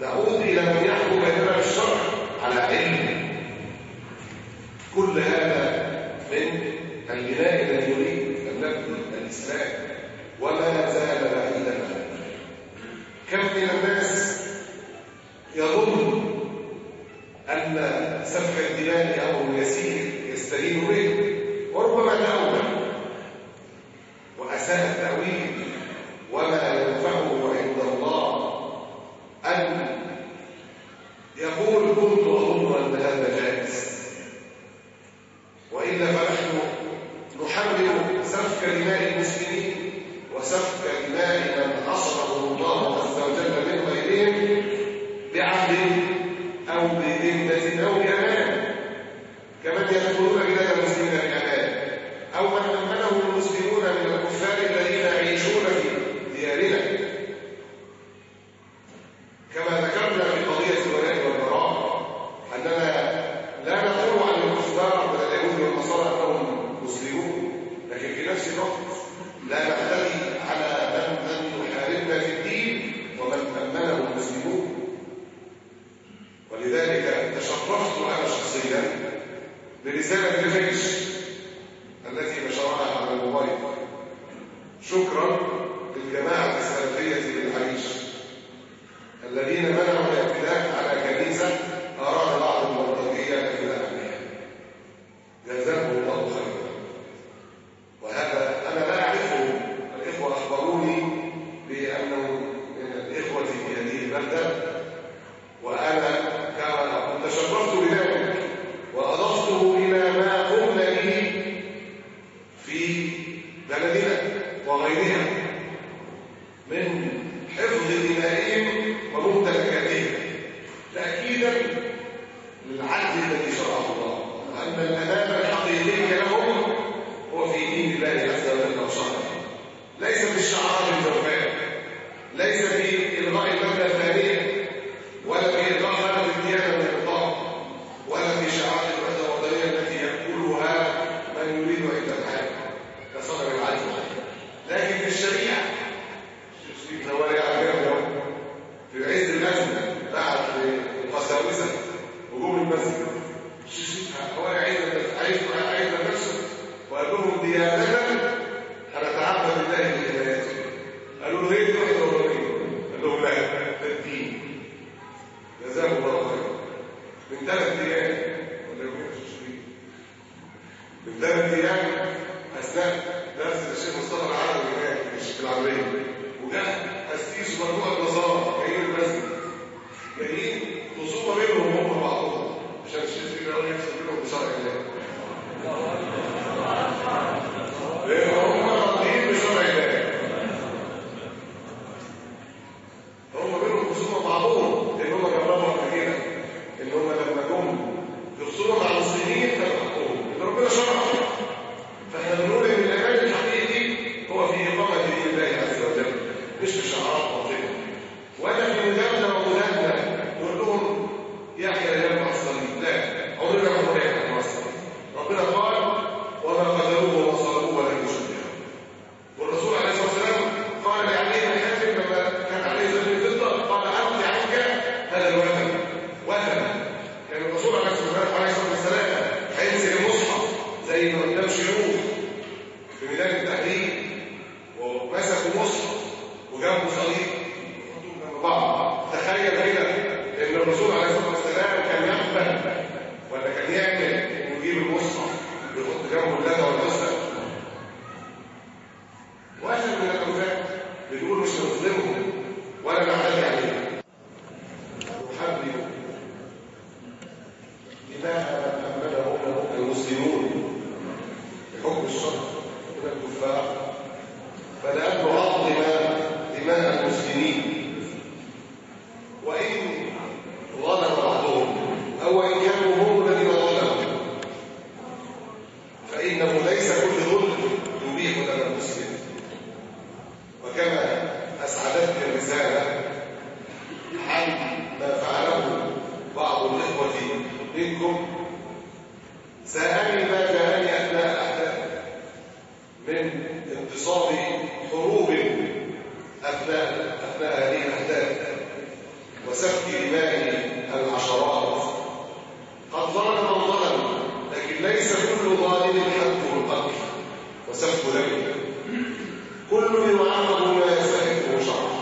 سفك دماء من عصمه الله عز وجل من غيرهم بعهد أو بذمة أو بأمان، كمن يدخلون بلاد المسلمين بأمان، أو من أمنه المسلمون من الكفار الذين يعيشون في ديارنا، كما ذكرنا في قضية الولاء والبراء أننا لا نقول عن الكفار من اليهود والنصارى أنهم مسلمون، لكن في نفس الوقت لا نعتدي على من يحاربنا في الدين ومن أمنه المسلمون. ولذلك تشرفت أنا شخصيا برسالة الجيش التي نشرها على الموبايل شكرا للجماعة السلفية بالعريش الذين منعوا الاعتداء على كنيسة أراد بعض المنطقية الاعتداء عليها، جزاهم الله خيرا. وهذا أنا لا أعرفه، الإخوة أخبروني بأنه من الإخوة في هذه البلدة، وأنا كنت تشرفت بذلك وأضفته إلى ما قمنا به في بلدنا وغيرها من حفظ دمائهم وممتلكاتهم تأكيدا للعدل الذي شرعه الله، وأن الأمان الحقيقي لهم هو في دين الله عز وجل وشرعه، ليس في الشعارات الجوفاء، ليس في إلغاء المبنى الثانية، ولا في إلغاء خلف الديانة من النطاق، ولا في شعارات الوحدة الوطنية التي يقولها من يريد عدة الحال كصدر العدل، لكن في الشريعة في عز الأزمة بعد القساوسة هجوم المسجد هو عايز نفسه وقال لهم ديانة هنتعبد بالله بهدايته، قالوا له هي دي وحدة وطنية، قال لهم لا ده الدين. جزاهم الله خيرا. من 3 أيام ولا يومين من 3 أيام أثناء درس الشيخ مصطفى العربي هناك في العربية، وجاء قسيس مجموعة نصارى جايين المسجد، جايين خصومة بينهم هم بعضهم عشان الشيخ يقدر يحصل بينهم بشرع الله. هم راضيين بشرع الله، هم بينهم خصومة بعضهم لأن هم جربوا قبل كده إن هم لما جم يخصموا مع المسلمين فحقهم إن ربنا شرع. فاحنا بنقول إن الأمان الحقيقي هو في إقامة دين الله عز وجل مش في شعارات باطلة. وأنا في مجالنا ومجالنا نقول لهم يحيى يجمع الصليب، لا عمرنا ما هو يجمع الصليب. ربنا قال وما قتلوه وما صلبوه ولكن شبهوا. والرسول عليه الصلاة والسلام قال لعلي بن حاتم لما كان عليه زمن الفضة قال أرضي عنك هذا الوثن وثن. كان الرسول عليه الصلاة والسلام هينزل المصحف زي ما قدام شيوخ في ميدان التحرير ومسكوا مصحف وجنبه صليب جنب بعض. تخيل كده ان الرسول عليه الصلاه والسلام كان يقبل ولا كان يعمل انه يجيب المصحف ويحط جنبه اللذة والقصه؟ واحد من الاوفاء بيقول مش هنظلمهم ولا نعتدي عليهم، نحرم دماء أمنهم المسلمون بحكم الشرع من الكفار، فلا نعظم دماء المسلمين وإن ظلم بعضهم أو إن كانوا هم الذين ظلموا، فإنه ليس كل ظلم يبيح لنا المسلم. وكما أسعدتني الرسالة عن ما فعله بعض الإخوة منكم، سألني ما جاءني أثناء الأحداث من انتصاب حروب أثناء هذه الأحداث وسفك دماء العشرات. قد ظلم من ظلم، لكن ليس كل ظالم حده القتل وسفك دمه، كل يعاقب ما يستحقه شرعا،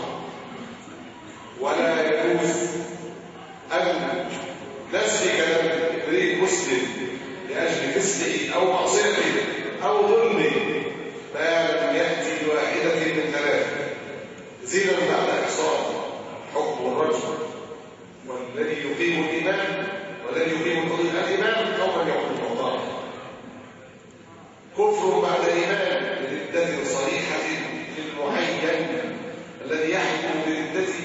ولا يجوز أن نسفك دم امرئ مسلم لأجل فسقه أو معصيته أو ظلمه ما لم يأتي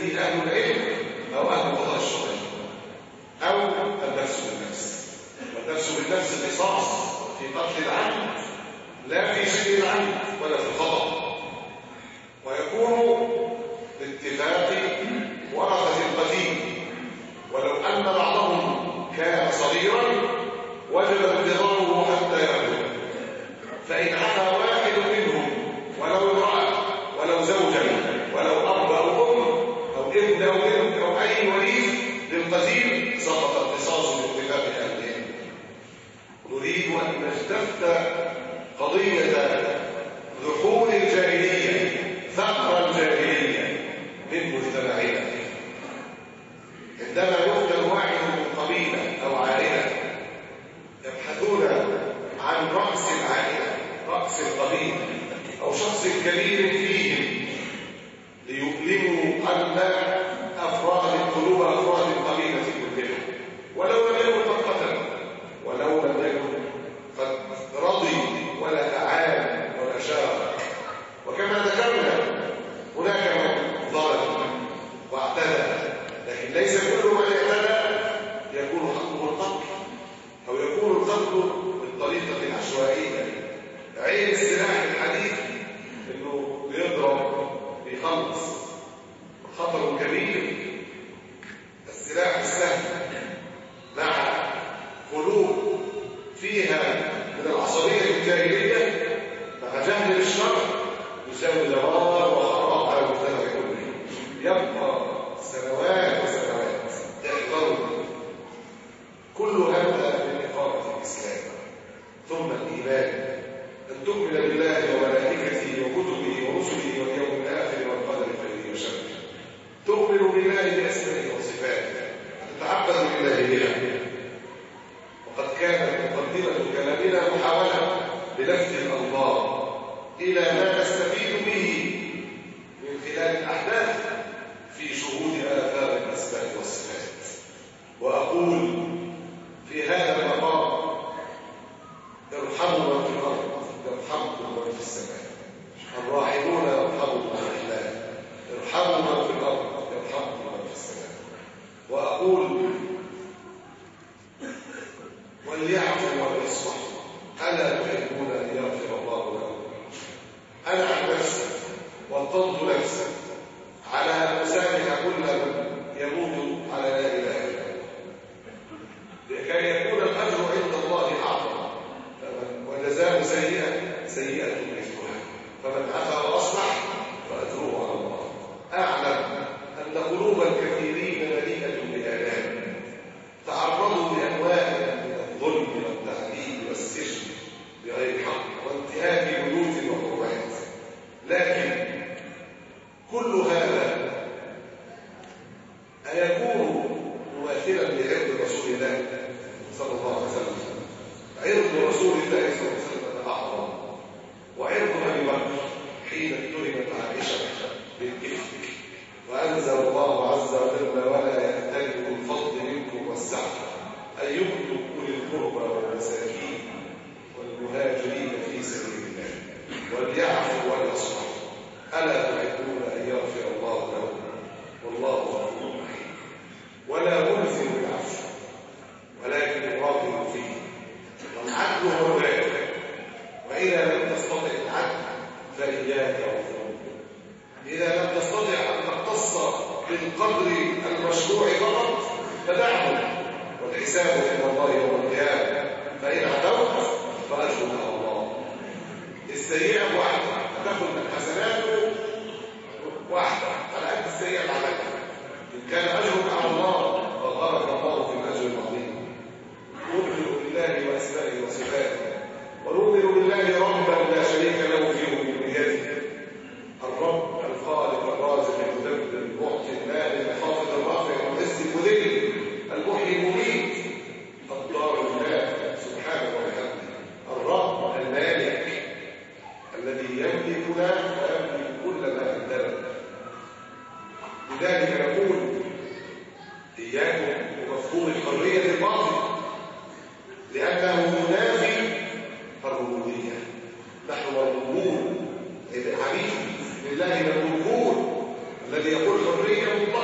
به أهل العلم أو أهل القضاء الشرعي، أو النفس بالنفس. والنفس بالنفس قصاص في قتل العمد لا في شبه العمد ولا في الخطأ، ويكون باتفاق ورثة القتيل، ولو أن بعضهم كان صغيرا وجب انتظاره حتى يبلغ، فإن عفا واحد منهم ولو امرأة ولو زوجا ولو أب أو أم أو ابن أو بنت أو أي ولي للقتيل سقط القصاص باتفاق أهلهم. نريد أن نجتث قضية ذحول الجاهلية، ثأر الجاهلية من مجتمعنا. عندما يقتل واحد من قبيلة أو عائلة يبحثون عن رأس العائلة، رأس القبيلة أو شخص كبير فيهم ليؤلموا أن أفراد القلوب أفراد القبيلة كلها، ولو لم يكن قد قتل، ولو لم يكن قد رضي ولا أعان ولا شارك. وكما ذكرنا هناك من ظلم واعتدى، لكن ليس كل من اعتدى يكون حقه القتل أو يكون القتل بالطريقة العشوائية. عين السلاح الحديث انه يضرب بيخلص، خطر كبير. السلاح السهل مع قلوب فيها من العصبية الجاهلية مع جهل الشر يساوي دمار وخراب على المجتمع كله، يبقى سنوات وسنوات يحضر. كل هذا من إقامة الإسلام. ثم الإيمان، أن تؤمن بالله وملائكته وكتبه ورسله واليوم الآخر والقدر خيره وشره. تؤمن بالله بأسمائه وصفاته، تتعبد بالله بها. وقد كانت مقدمة كلامنا محاولة بلفت الأنظار إلى ما نستفيد به من خلال الأحداث في شهود آثار الأسماء والصفات. وأقول في هذا المقام: ارحموا من في الأرض يرحمكم من في السماء، الراحمون يرحمهم الرحمن، ارحموا من في الأرض يرحمكم من في السماء. وأقول: وليعفوا وليصفحوا، ألا تحبون أن يغفر الله لكم؟ أنا عن نفسي وطنت نفسي على أن أسامح كل من يموت على لا إله إلا الله، لكي يكون الأجر عند الله أعظم. وجزاء سيئة مثلها، فمن عفا وأصلح فأجره على الله. أعلم أن قلوب الكثيرين مليئة بآلام، تعرضوا لأنواع من الظلم والتعذيب والسجن بغير حق وانتهاك بيوت وحرمات، لكن كل هذا أيكون مماثلا لعرض رسول الله صلى الله عليه وسلم؟ عرض رسول الله صلى الله عليه وسلم أعظم، وعرض أبي بكر حين اتهمت عائشة بالإفك، وأنزل الله عز وجل: ولا يأتل أولو الفضل منكم والسعة أن يؤتوا أولي القربى والمساكين والمهاجرين في سبيل الله وليعفوا وليصفحوا، ألا تحبون أن يغفر الله لهم والله غفور رحيم. ولا ألزم بالعفو ولكن أراغب فيه، والعدل هو العدل، وإذا لم تستطع العدل فإياك والظلم. إذا لم تستطع أن تقتص بالقدر المشروع فقط فدعه، والحساب عند الله يوم القيامة، فإن عدوت فأجرك على الله. السيئة واحدة تأخذ من حسناته واحدة على قد السيئة العملية، إن كان أجرك على الله فبارك الله في الأجر العظيم. نؤمن بالله وأسمائه وصفاته، ونؤمن بالله ربا لا شريك له في ربوبيته، الرب الخالق الرازق المدبر المعطي المال الخافض الرافع المعز المذل المحيي المميت الضار الله سبحانه وتعالى، الرب المالك الذي يملكنا ويملك كل ما عندنا. لذلك نقول إياكم ومفهوم الحرية الباطل، لأنه ينافي الربوبية. نحن مربوبون، عبيد لله مملوكون. الذي يقول حرية مطلقة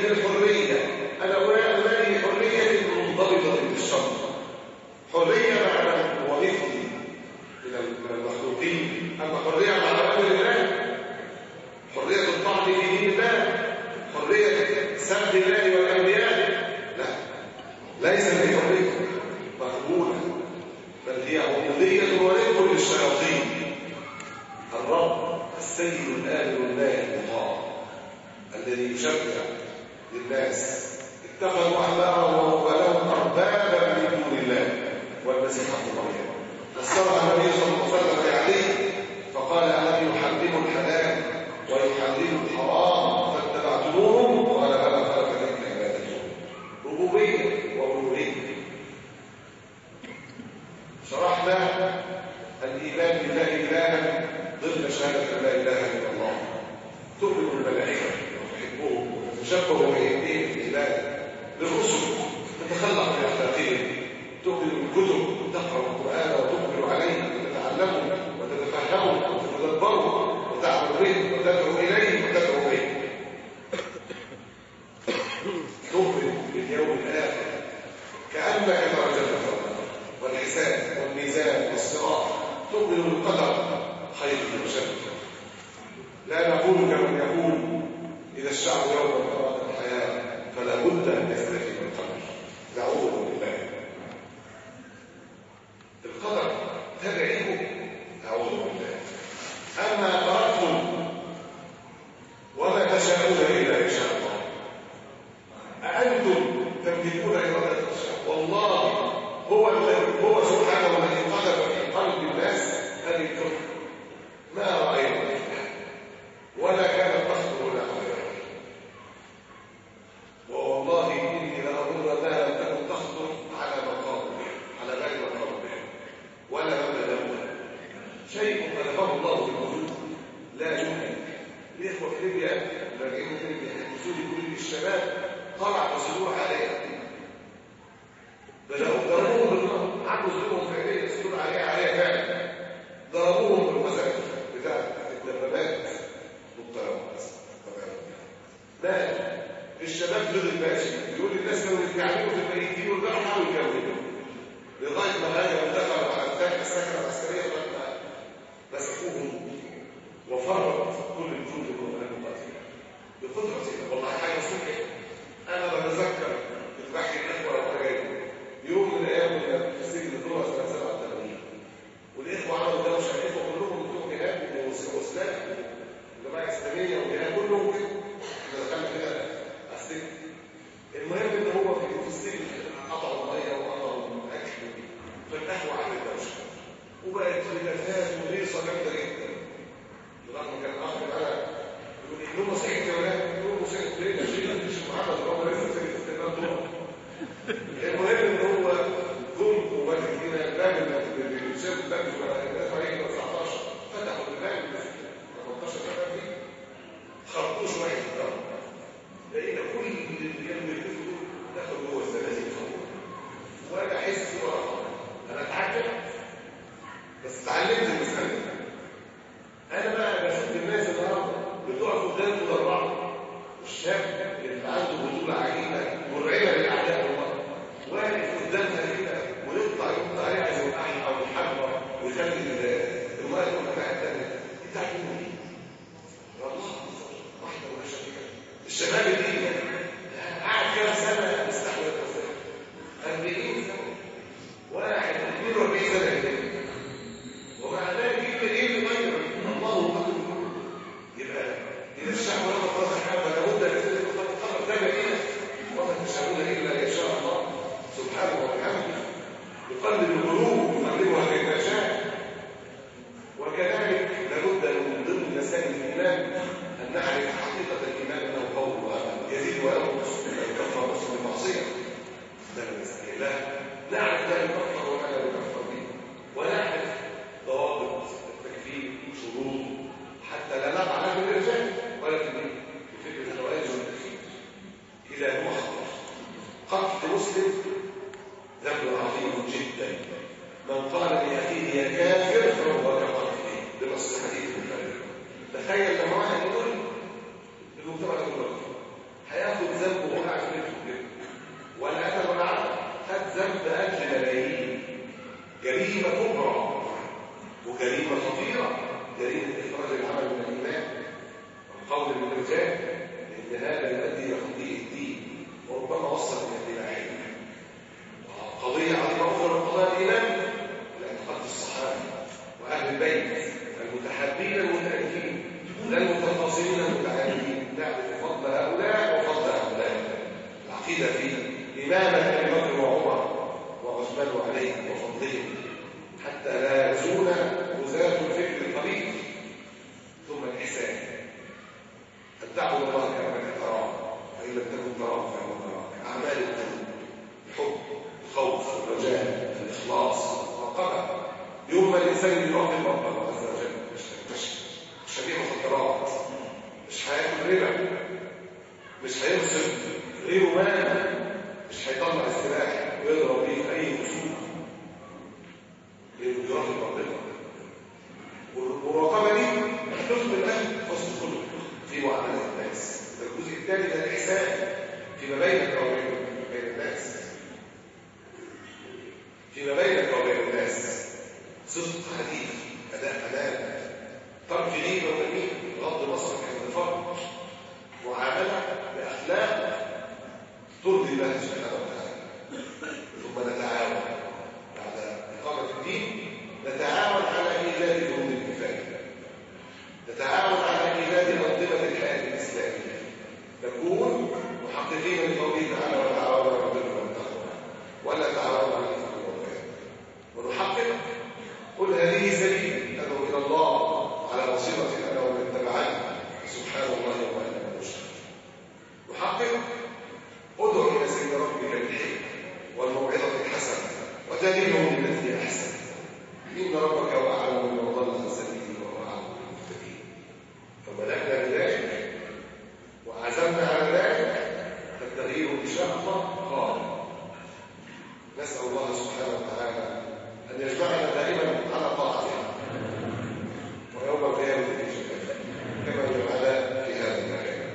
الحرية، أنا أولادي حرية منضبطة بالشرع، حرية مع وظيفتي من المخلوقين، أما حرية مع أمر الله، حرية الطعن في دين الله، حرية سب الله والأنبياء، لا، ليس بحرية مقبولة، بل هي عبودية ورق للشياطين. الرب السيد الآمر الناهي المطاع الذي يشجع للناس اتخذوا أحبارهم ورهبانهم أربابا من دون الله والمسيح ابن مريم. فسرها النبي صلى الله عليه وسلم عليه فقال: ألم يحرموا الحلال ويحللوا الحرام فاتبعتموهم؟ قال: بلى، فكذلك عبادتهم. ربوبية وألوهية. شرحنا الإيمان بالله إلها ضمن شهادة لا إله إلا الله. تؤمن بالملائكة وتحبهم وتشبه بأيديهم الإله، بالرسل تتخلق بأخلاقهم، تؤمن بالكتب، تقرأ القرآن وتقبل عليه وتتعلمه وتتفهمه وتتدبره وتعمل به وتدعو إليه وتدعو به. تؤمن باليوم الآخر كأنك ترى جنة والحساب والميزان والصراط. تؤمن بالقدر خيره وشره. لا نقول كمن يقول إذا الشعب يوما أراد الحياة فلا بد أن يستفيد بالقدر. نعوذ بالله. القدر تبعه نعوذ بالله. أما تركتم وما تشاءون إلا إن شاء الله. أأنتم تملكون إرادة الشعب؟ والله هو سبحانه الذي قذف في قلب الناس هذه الكفر. ما رأينا ولا كانت تخطر ولا خيرا. والله إني لأظن أنها لم تكن تخطر على مقامها، على غير مقامها ولا مبلغها. شيء خلقه الله في الوجود لا يمكن. الإخوة في ليبيا راجعين من ليبيا يحدثوا لي كل الشباب طلع بصدور عليها، ضربوهم بالنار، عملوا صدورهم فعليا، صدور عليها فعلا، ضربوهم بالمسك بتاع الدبابات والطيارات. مال الشباب فضل ماشي يقول الناس كانوا يتكعبلوا في الميتين والباقي حاولوا يكملوا لغايه ما هاجموا دخلوا على السكنه العسكريه لما مسكوهم وفرط كل الجند المقاتلين بقدره سيدنا. والله حاجه صحيح. انا بتذكر بتبحكي الاخوه وانا يوم من الايام في السجن الدروع سنه 87 والاخوه عملوا دوشه. الاخوه كلهم بتوع جهاد واسلام جماعه اسلاميه وجهاد كلهم كده. احنا دخلنا كده السجن. المهم ان هو في السجن قطعوا الميه وقطعوا الاكل فالاخوه عملوا دوشه وبقت خلافات وهيصه جامده جدا. لما كان الاخ معانا يقول لي يوم سعيد يا ولاد، يوم سعيد فين يا شيخ؟ مش محمد هو لسه في الاستقبال دول. المهم ان هو جم وبعد كده الباب اللي شاف الباب الناس عليه 19 فتحوا الباب 18 سنه دي خرطوش واحد ضرب. لقينا كل اللي كانوا بيلبسوا دخلوا جوه الزنازل فوق. وانا احس انا اتعجب بس اتعلمت المساله. انا بقى بشوف الناس النهارده بتقف قدام الاربعه والشاب اللي عنده بطوله عجيبه مرعبه للاعداء والله واقف قدامها كده ويطلع عليها عايز يوقعها او يحرر ويخلي الماء يكون قاعد تاني. انت عارفين مين؟ والله واحده وحشه كده. الشباب دي قاعد كام سنه مستحمل التصريح 40 سنه واحد 42 سنه كده ومع ذلك ايه اللي غير الله اكبر. يبقى اذا الشعب لما قرر حاجه لابد ان يتقرب ده كده وما تشاءون الا ان شاء الله سبحانه وبحمده يقلب القلوب يقلبها كيف يشاء. وكذلك لابد من ضمن مسائل الايمان ان نعرف حقيقه الايمان انه قول وعمل يزيد وينقص يكفر مسلم المعصيه. ده من مسائل الله. نعرف ما يكفر وما لا يكفر به ونعرف ضوابط التكفير وشروطه حتى لا نقع لا في الارجاء ولا في فكره الخوارج والتكفير. اذا هو قتل مسلم ذنب عظيم جدا. من قال لاخيه يا كافر فهو كقتله بنص حديث البخاري. تخيل لما واحد يقول المجتمع ده كله هياخد ذنب قول بالرجال ان هذا يؤدي الى تضييع الدين وربما وصل الى الاباحيه. قضيه عظيمه اخرى من قضايا الايمان الاعتقاد الصحابه واهل البيت المتحابين المتالفين لا المتفاصلين المتعالمين، نعرف فضل هؤلاء وفضل هؤلاء. العقيده في امامه ابي بكر وعمر وعثمان وعلي وفضلهم حتى لا يزول غزاة الفكر القبيح. ثم الإحسان أن تعبد الله كأنك تراه فإن لم تكن تراه فهو تراك. أعمال القلوب، الحب، الخوف، الرجاء، الإخلاص، الرقابة. يوم ما الإنسان يراقب ربه عز وجل مش هيبيع مخدرات، مش هياكل ربا، مش هيرسم غيره مال، مش هيطلع السلاح ويضرب بيه في أي خصومة. يراقب ربنا. والمراقبه دي تدخل الاهل حسن الخلق في معامله الناس. الجزء الثاني ده الاحسان فيما بينك وبين الناس، فيما بينك وبين الناس. صدق حديث، اداء امانه، ترك غيبه ونميمه، غض بصرك عند الفرج، معامله باخلاق ترضي الله سبحانه وتعالى. ثم نتعاون بعد إقامة الدين، نتعاون على إيجاد فروض الكفاية، نتعاون على إيجاد أنظمة الحياة الإسلامية، نكون محققين لقوله تعالى وتعاونوا على البر والتقوى ولا تعاونوا على الإثم والعدوان. ونحقق قل هذه سبيلي أدعو إلى الله على بصيرة أنا ومن اتبعني سبحان الله وأنا أشرك. نحقق ادعو إلى سبيل ربك بالحكمة والموعظة الحسنة وجادلهم بالتي هي أحسن إن ربك هو أعلم بمن ضل عن سبيله وهو أعلم بالمهتدين. فبدأنا بذلك وعزمنا على ذلك، فالتغيير إن شاء الله قادم. نسأل الله سبحانه وتعالى أن يجمعنا دائما على طاعته ويوم القيامة في جنته كما يجمعنا في هذا المكان.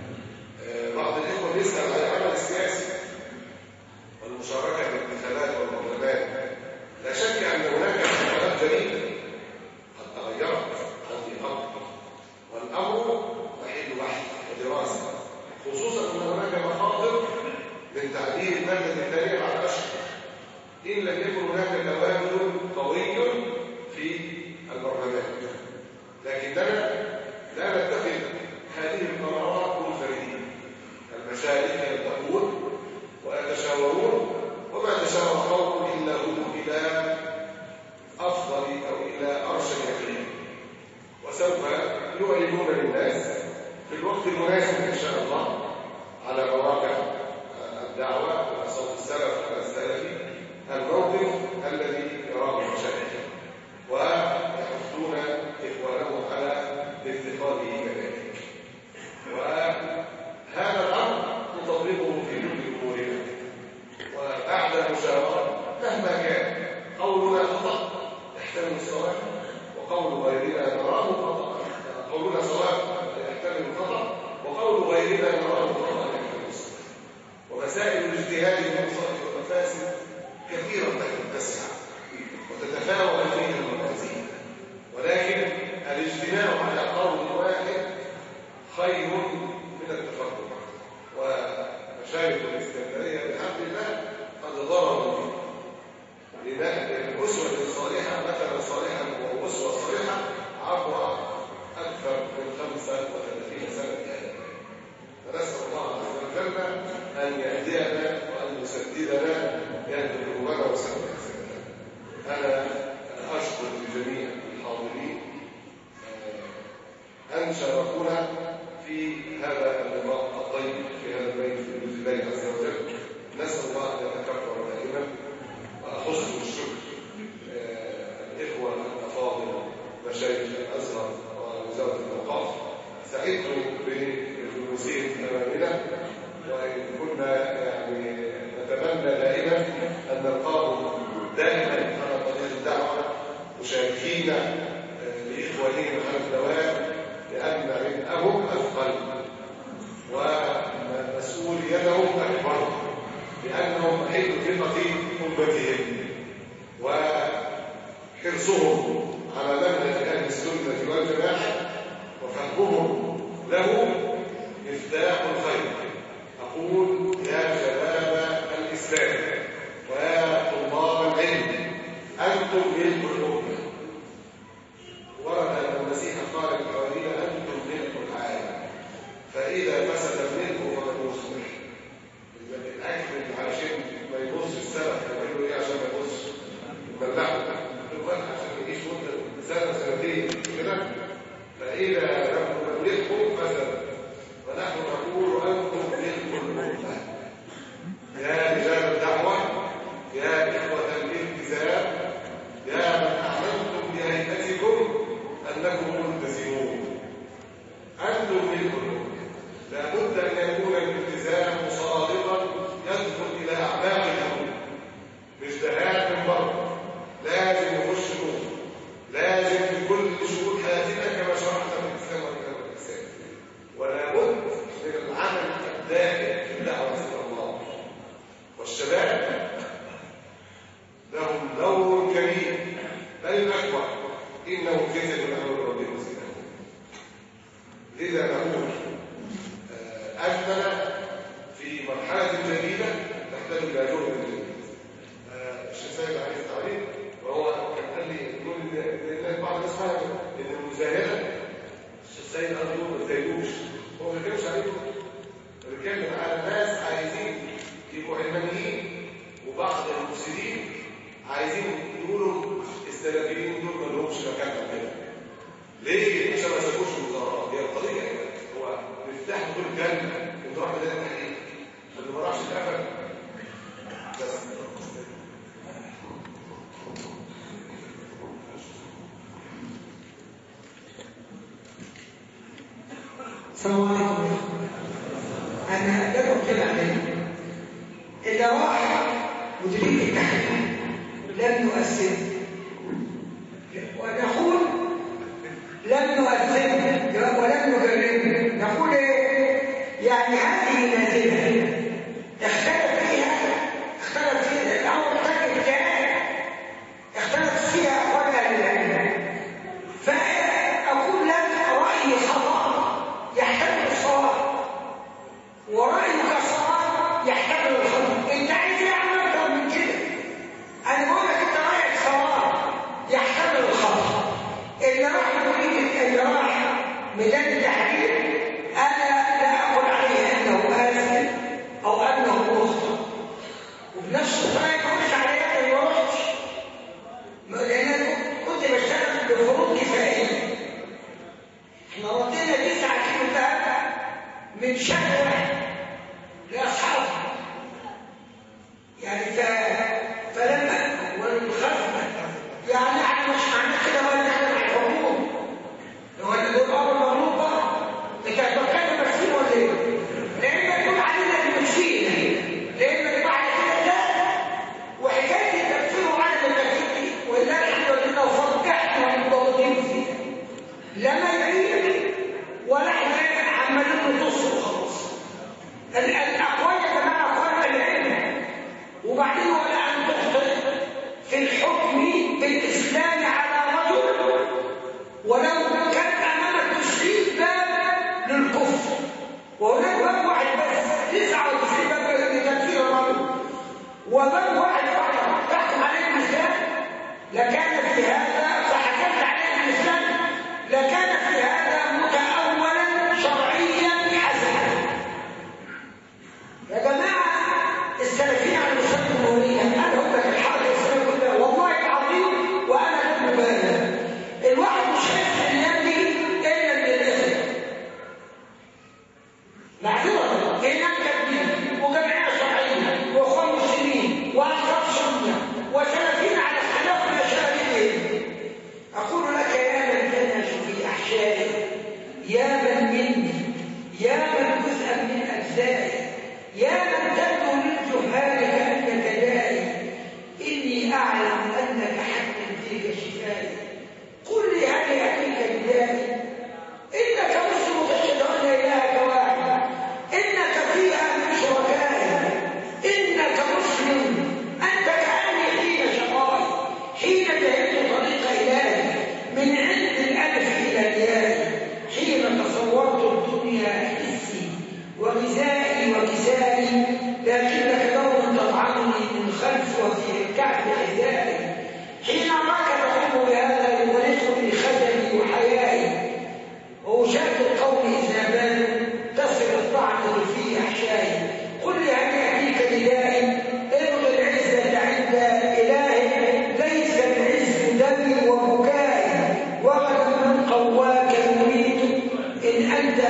بعض الإخوة يسأل عن العمل السياسي والمشاركة في الانتخابات والبرلمان. لا شك أن هناك انتخابات جديدة قد تغيرت هذه الأمر، والأمر محل بحث ودراسة، خصوصا أن هناك مخاطر من تعديل المادة الثانية بعد أشهر إن لم يكن هناك تبادل قوي في البرلمان. لكننا لا نتخذ هذه القرارات منفردين، المشايخ يلتقون ويتشاورون وما تشاور قوم إلا هم إلى أفضل أو إلى أرشد يقين، وسوف يعلنون للناس في الوقت المناسب إن شاء الله على مواقع الدعوة وصوت السلف والسلفي الموقف الذي يراه المشايخ ويحثون إخوانهم على اتخاذه كذلك. وهذا الأمر نطبقه في كل أمورنا، وبعد المشاورة مهما كان قولنا خطأ يحتمل الصواب وقول غيرنا نراه خطأ، قولنا صواب يحتمل الخطأ وقول غيرنا نراه خطأ يحتمل الصواب. ومسائل الاجتهاد في المصالح والمفاسد كثيرة تتسع وتتفاوت فيها الموازين، ولكن الاجتماع على قول واحد خير من التفرق. ومشايخ الاسكندريه بحمد الله قد ضربوا للأسوة الصالحة مثلا صالحا وأسوة صالحة عبر أكثر من 35 سنة. فنسأل الله عز وجل أن يهدينا وأن يسددنا يهدي قلوبنا وسدد ألسنتنا. أنا أشكر لجميع الحاضرين أن شاركونا في هذا اللقاء الطيب في هذا البيت في بيت الله عز وجل. نسأل الله أن يتكبر دائما. وأخص بالشكر الإخوة الأفاضل مشايخ الأزهر ووزارة الأوقاف، سعدت بالجلوسين أمامنا، وإن كنا يعني نتمنى دائما أن نلقاهم دائما على طريق الدعوة مشاركين لإخوانهم على الدوام، لأن عبئهم أثقل ومسؤوليتهم أكبر، لأنهم محل ثقة أمتهم وحرصهم على منهج أهل السنة والجماعة وفهمهم له فإذا فسد الملك فقد يصلح. الأكل علشان ما يبص السلف يعملوا إيه عشان ما يبص يملحوا عشان ما يجيش مدة سنة سنتين كده. فإذا لم نبلغكم فسد ونحن نقول أنتم بلغوا الموتى. يا رجال الدعوة، يا إخوة الالتزام، يا من أعلمتم بهيئتكم أنكم ملتزمون، أنتم بلغوا الموتى. لابد أن يكون الالتزام صادقا يدخل إلى أعماقكم، مش دهات من بره. لازم يخش نور، لازم في كل شؤون حياتنا كما شرحت في الإسلام والكتاب والإحسان. ولا بد من العمل الدائم في الدعوة إلى الله. والشباب لهم دور كبير بل الأكبر، إنه فتن أمر ربهم وزينهم. لذا نقول أجمل في مرحلة جديدة تحتاج إلى جهد جديد. الشيخ سيد عليه التعليم وهو كان قال لي يقول ان بعض الناس فاهمه ان المزاهده الشيخ سيد قال له ما تزايدوش. هو ما بيتكلمش عليكم، بيتكلم على ناس عايزين يبقوا علمانيين، وبعض المفسدين عايزين يقولوا السلفيين دول ما لهمش مكان كده. ليه؟ عشان ما سابوش الوزارات. هي القضيه هو مفتاح دخول الجنه انتوا راح بدايه التحقيق اللي ما راحش اتقفل. السلام عليكم. أنا لكم كده عليكم. إذا راح مديرين التحقيق لم نؤثر، ونقول لم نؤثر ولم نجرب، نقول إيه؟ يعني هذه نازلة اختلف فيها الأمر تجد اختلف فيها ولا العلم. فأقول لك رأيي خطأ يحتمل الصواب، ورأيك صواب يحتمل الخطأ. انت عايز ايه اكتر من كده؟ انا بقول لك انت رايك صواب يحتمل الخطأ. اللي راح ميدان التحرير انا لا اقول عليه انه آثم او انه مخطئ، وبنفس الطريقه مش عليه اني ما رحتش، لان كنت بشتغل بفروض كفايه. احنا ردينا 9 كيلو ذهب من شهر واحد لاصحابه، يعني فلما والخصم يعني احنا مش معنى كده ولا احنا مع الحكومه ولا دول امر مغلوب بقى. انت هتتكلم مسكين ولا ايه؟ لان تقول علينا المسكين، لان بعد كده لا. وحكايه التكفير وعدم التكفير ولا الحمد لله وفضل احنا مضبوطين فيها، لا مجانين ولا احنا عمالين نتصل وخلاص. الاقوال يا جماعه اقوال العلم. وبعدين ولا ان تخطئ في الحكم بالاسلام على رجل ولو كان امامك 20 باب للكفر، وهناك باب واحد بس 99 باب لتكفير الرجل، وباب واحد فقط تحكم عليه الاسلام. لكان في هذا فحكمت عليه الاسلام لكان في هذا متأولا شرعيا حسنا. يا جماعه السلفيين على المسلمين الجمهوريه انا هم الحركه الاسلاميه كلها والله العظيم وانا لا مبالغ. الواحد مش شايف الايام دي الا من الاخر معذره، هناك تبديل وجمعيه شرعيه واخوان مسلمين وانصار سنه وسلفيين على خلاف مشاكلهم. اقول لك يا من تنهش في احشائي، يا من مني، يا من جزءا من اجزائي، يا من تبدو للجهال كانك دائي، اني اعلم انك حتى فيك شفائي. قل لي هل ياتيك بدائي؟ انك مسلم تشهد ان لا اله الا واحد، انك فيها من شركائي، انك مسلم انت كاني حين شقائي، حين جهلت طريق الهي من عند الالف الى الياء، حين تصورت الدنيا حسي وغذائي وكسائي، لكنك دور تطعنني من خلف وفي الكعب حذائي، حين راك تقوم بهذا يغرقني خجلي وحيائي، وشاهد القوم اذا بانوا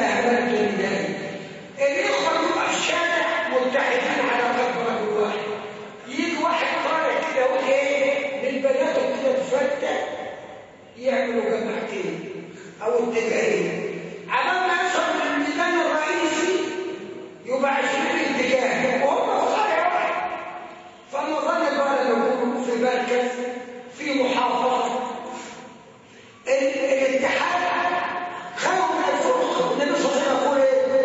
أهملت ندائي. الإخوة بيبقى في الشارع متحدين على قلب رجل واحد. يجي واحد طالع كده يقول إيه من بناته كده تفتح يعملوا جماعتين أو اتجاهين. على ما يوصل من الميدان الرئيسي يبقى 20 اتجاه وهم في قرية واحد. فالمظن بقى لو يكونوا في مركز في محافظة الاتحاد خلوا من الفرق. النبي صلى الله عليه وسلم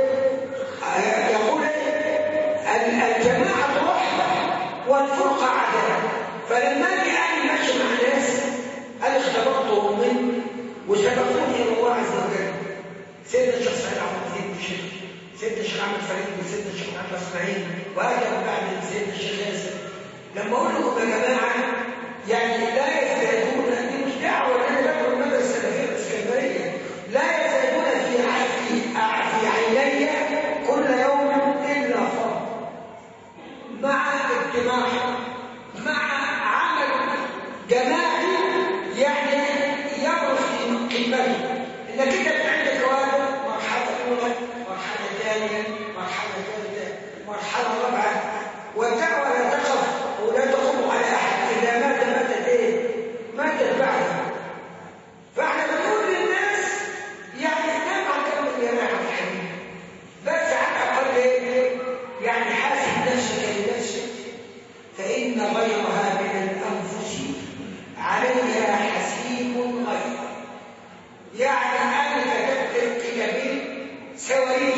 يقول الجماعة رحمة والفرقة عدالة. فلما اجي انا ماشي مع ناس انا اختبرتهم مني وسبقوني الى الله عز وجل. سيدنا الشيخ سعيد عبد العزيز الشيخ، سيدنا الشيخ احمد فريد، وسيدنا الشيخ محمد اسماعيل، وهكذا بعد سيدنا الشيخ ياسر. لما اقول لكم يا جماعه يعني لا يزدادون، دي مش دعوه ان انا بدخل المدرسه السلفيه الاسكندريه، لا يزدادون في عيني كل يوم الا فرض مع اجتماع مع عمل جماعي يعني يبرز قيمته. انك انت عندك واجب مرحله اولى، مرحله ثانيه، مرحله ثالثه، مرحله رابعه، والدعوه لا تقف ولا تقوم على احد. اذا ماتت ايه؟ ماتت بعدها. فاحنا بنقول للناس يعني نام عن كلمه الجماعه الحديث، بس على الاقل ايه؟ يعني حاسب نفسك لنفسك فان غيرها من الانفس عليها حسيب غير. يعني انا كتبت كتابين صواريخ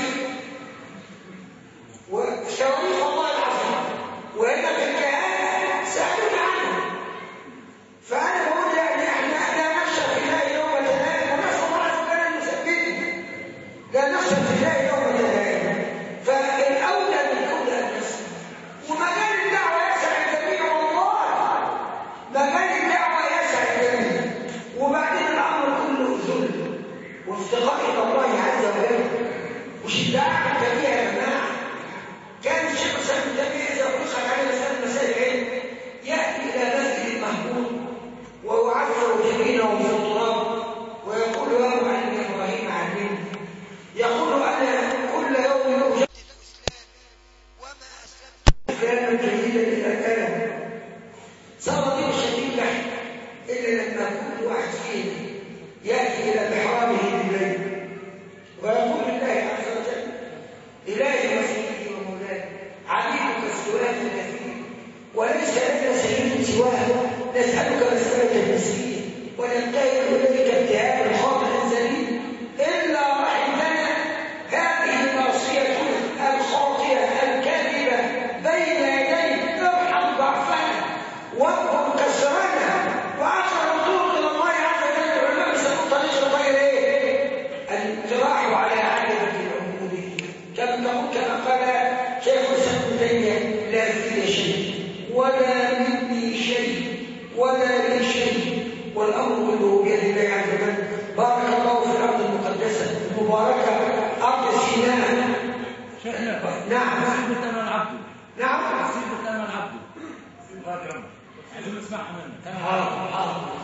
وصواريخ الله العظيم، وهنا في الجهاد سألون عنه. فانا بقول يعني احنا لا نخشى في الله يوم تنام، ونسال الله عز وجل ان يثبتنا. لا نخشى في الله يوم تنام، فالاولى من كل الناس. ومجال الدعوه يسع الجميع، والله مجال الدعوه يسع الجميع. وبعدين الامر كله ذل وافتقار الى الله عز وجل، مش الدعوه الكبيره يا جماعه. كان الشيخ سلم التابعي اذا اطلق على مسائل العلم ياتي الى مسجد المهجور ويعفر جبينه في التراب ويقول يا معلم ابراهيم علمني. يقول انا كل يوم اجدد الاسلام وما اسلمت اسلاما جديدا الى الان. صار دي شديده الا لما كل واحد فينا ياتي الى محرابه بالليل ويقول لله عز وجل الهي وسيدي ومولاي عبيدك السؤال الكثير وليس لنا سيد سواه، نسالك مساله المسكين ونبتهل اليك ابتهال الخاطئ الذليل الا رحمتنا هذه ناصيتنا الخاطئه الكاذبه بين يديك. ارحم ضعفنا واغفر كسرنا واخر الطرق الى الله عز وجل. العلماء بيسموا طريق الخير ايه؟ الاقتراح على عدد العبوديه. كما قال شيخ الاسلام ابن تيميه لا في شيء ولا مني شيء ولا لي شيء والامر كله بيد الله عز وجل. بارك الله في الارض المقدسه المباركه ارض سيناء. نعم سيدنا العبد. نعم سيدنا العبد. عايزين نسمعها منك.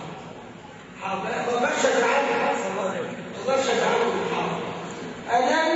حاضر. بس تعالوا الله يشهد عنكم. حاضر. انا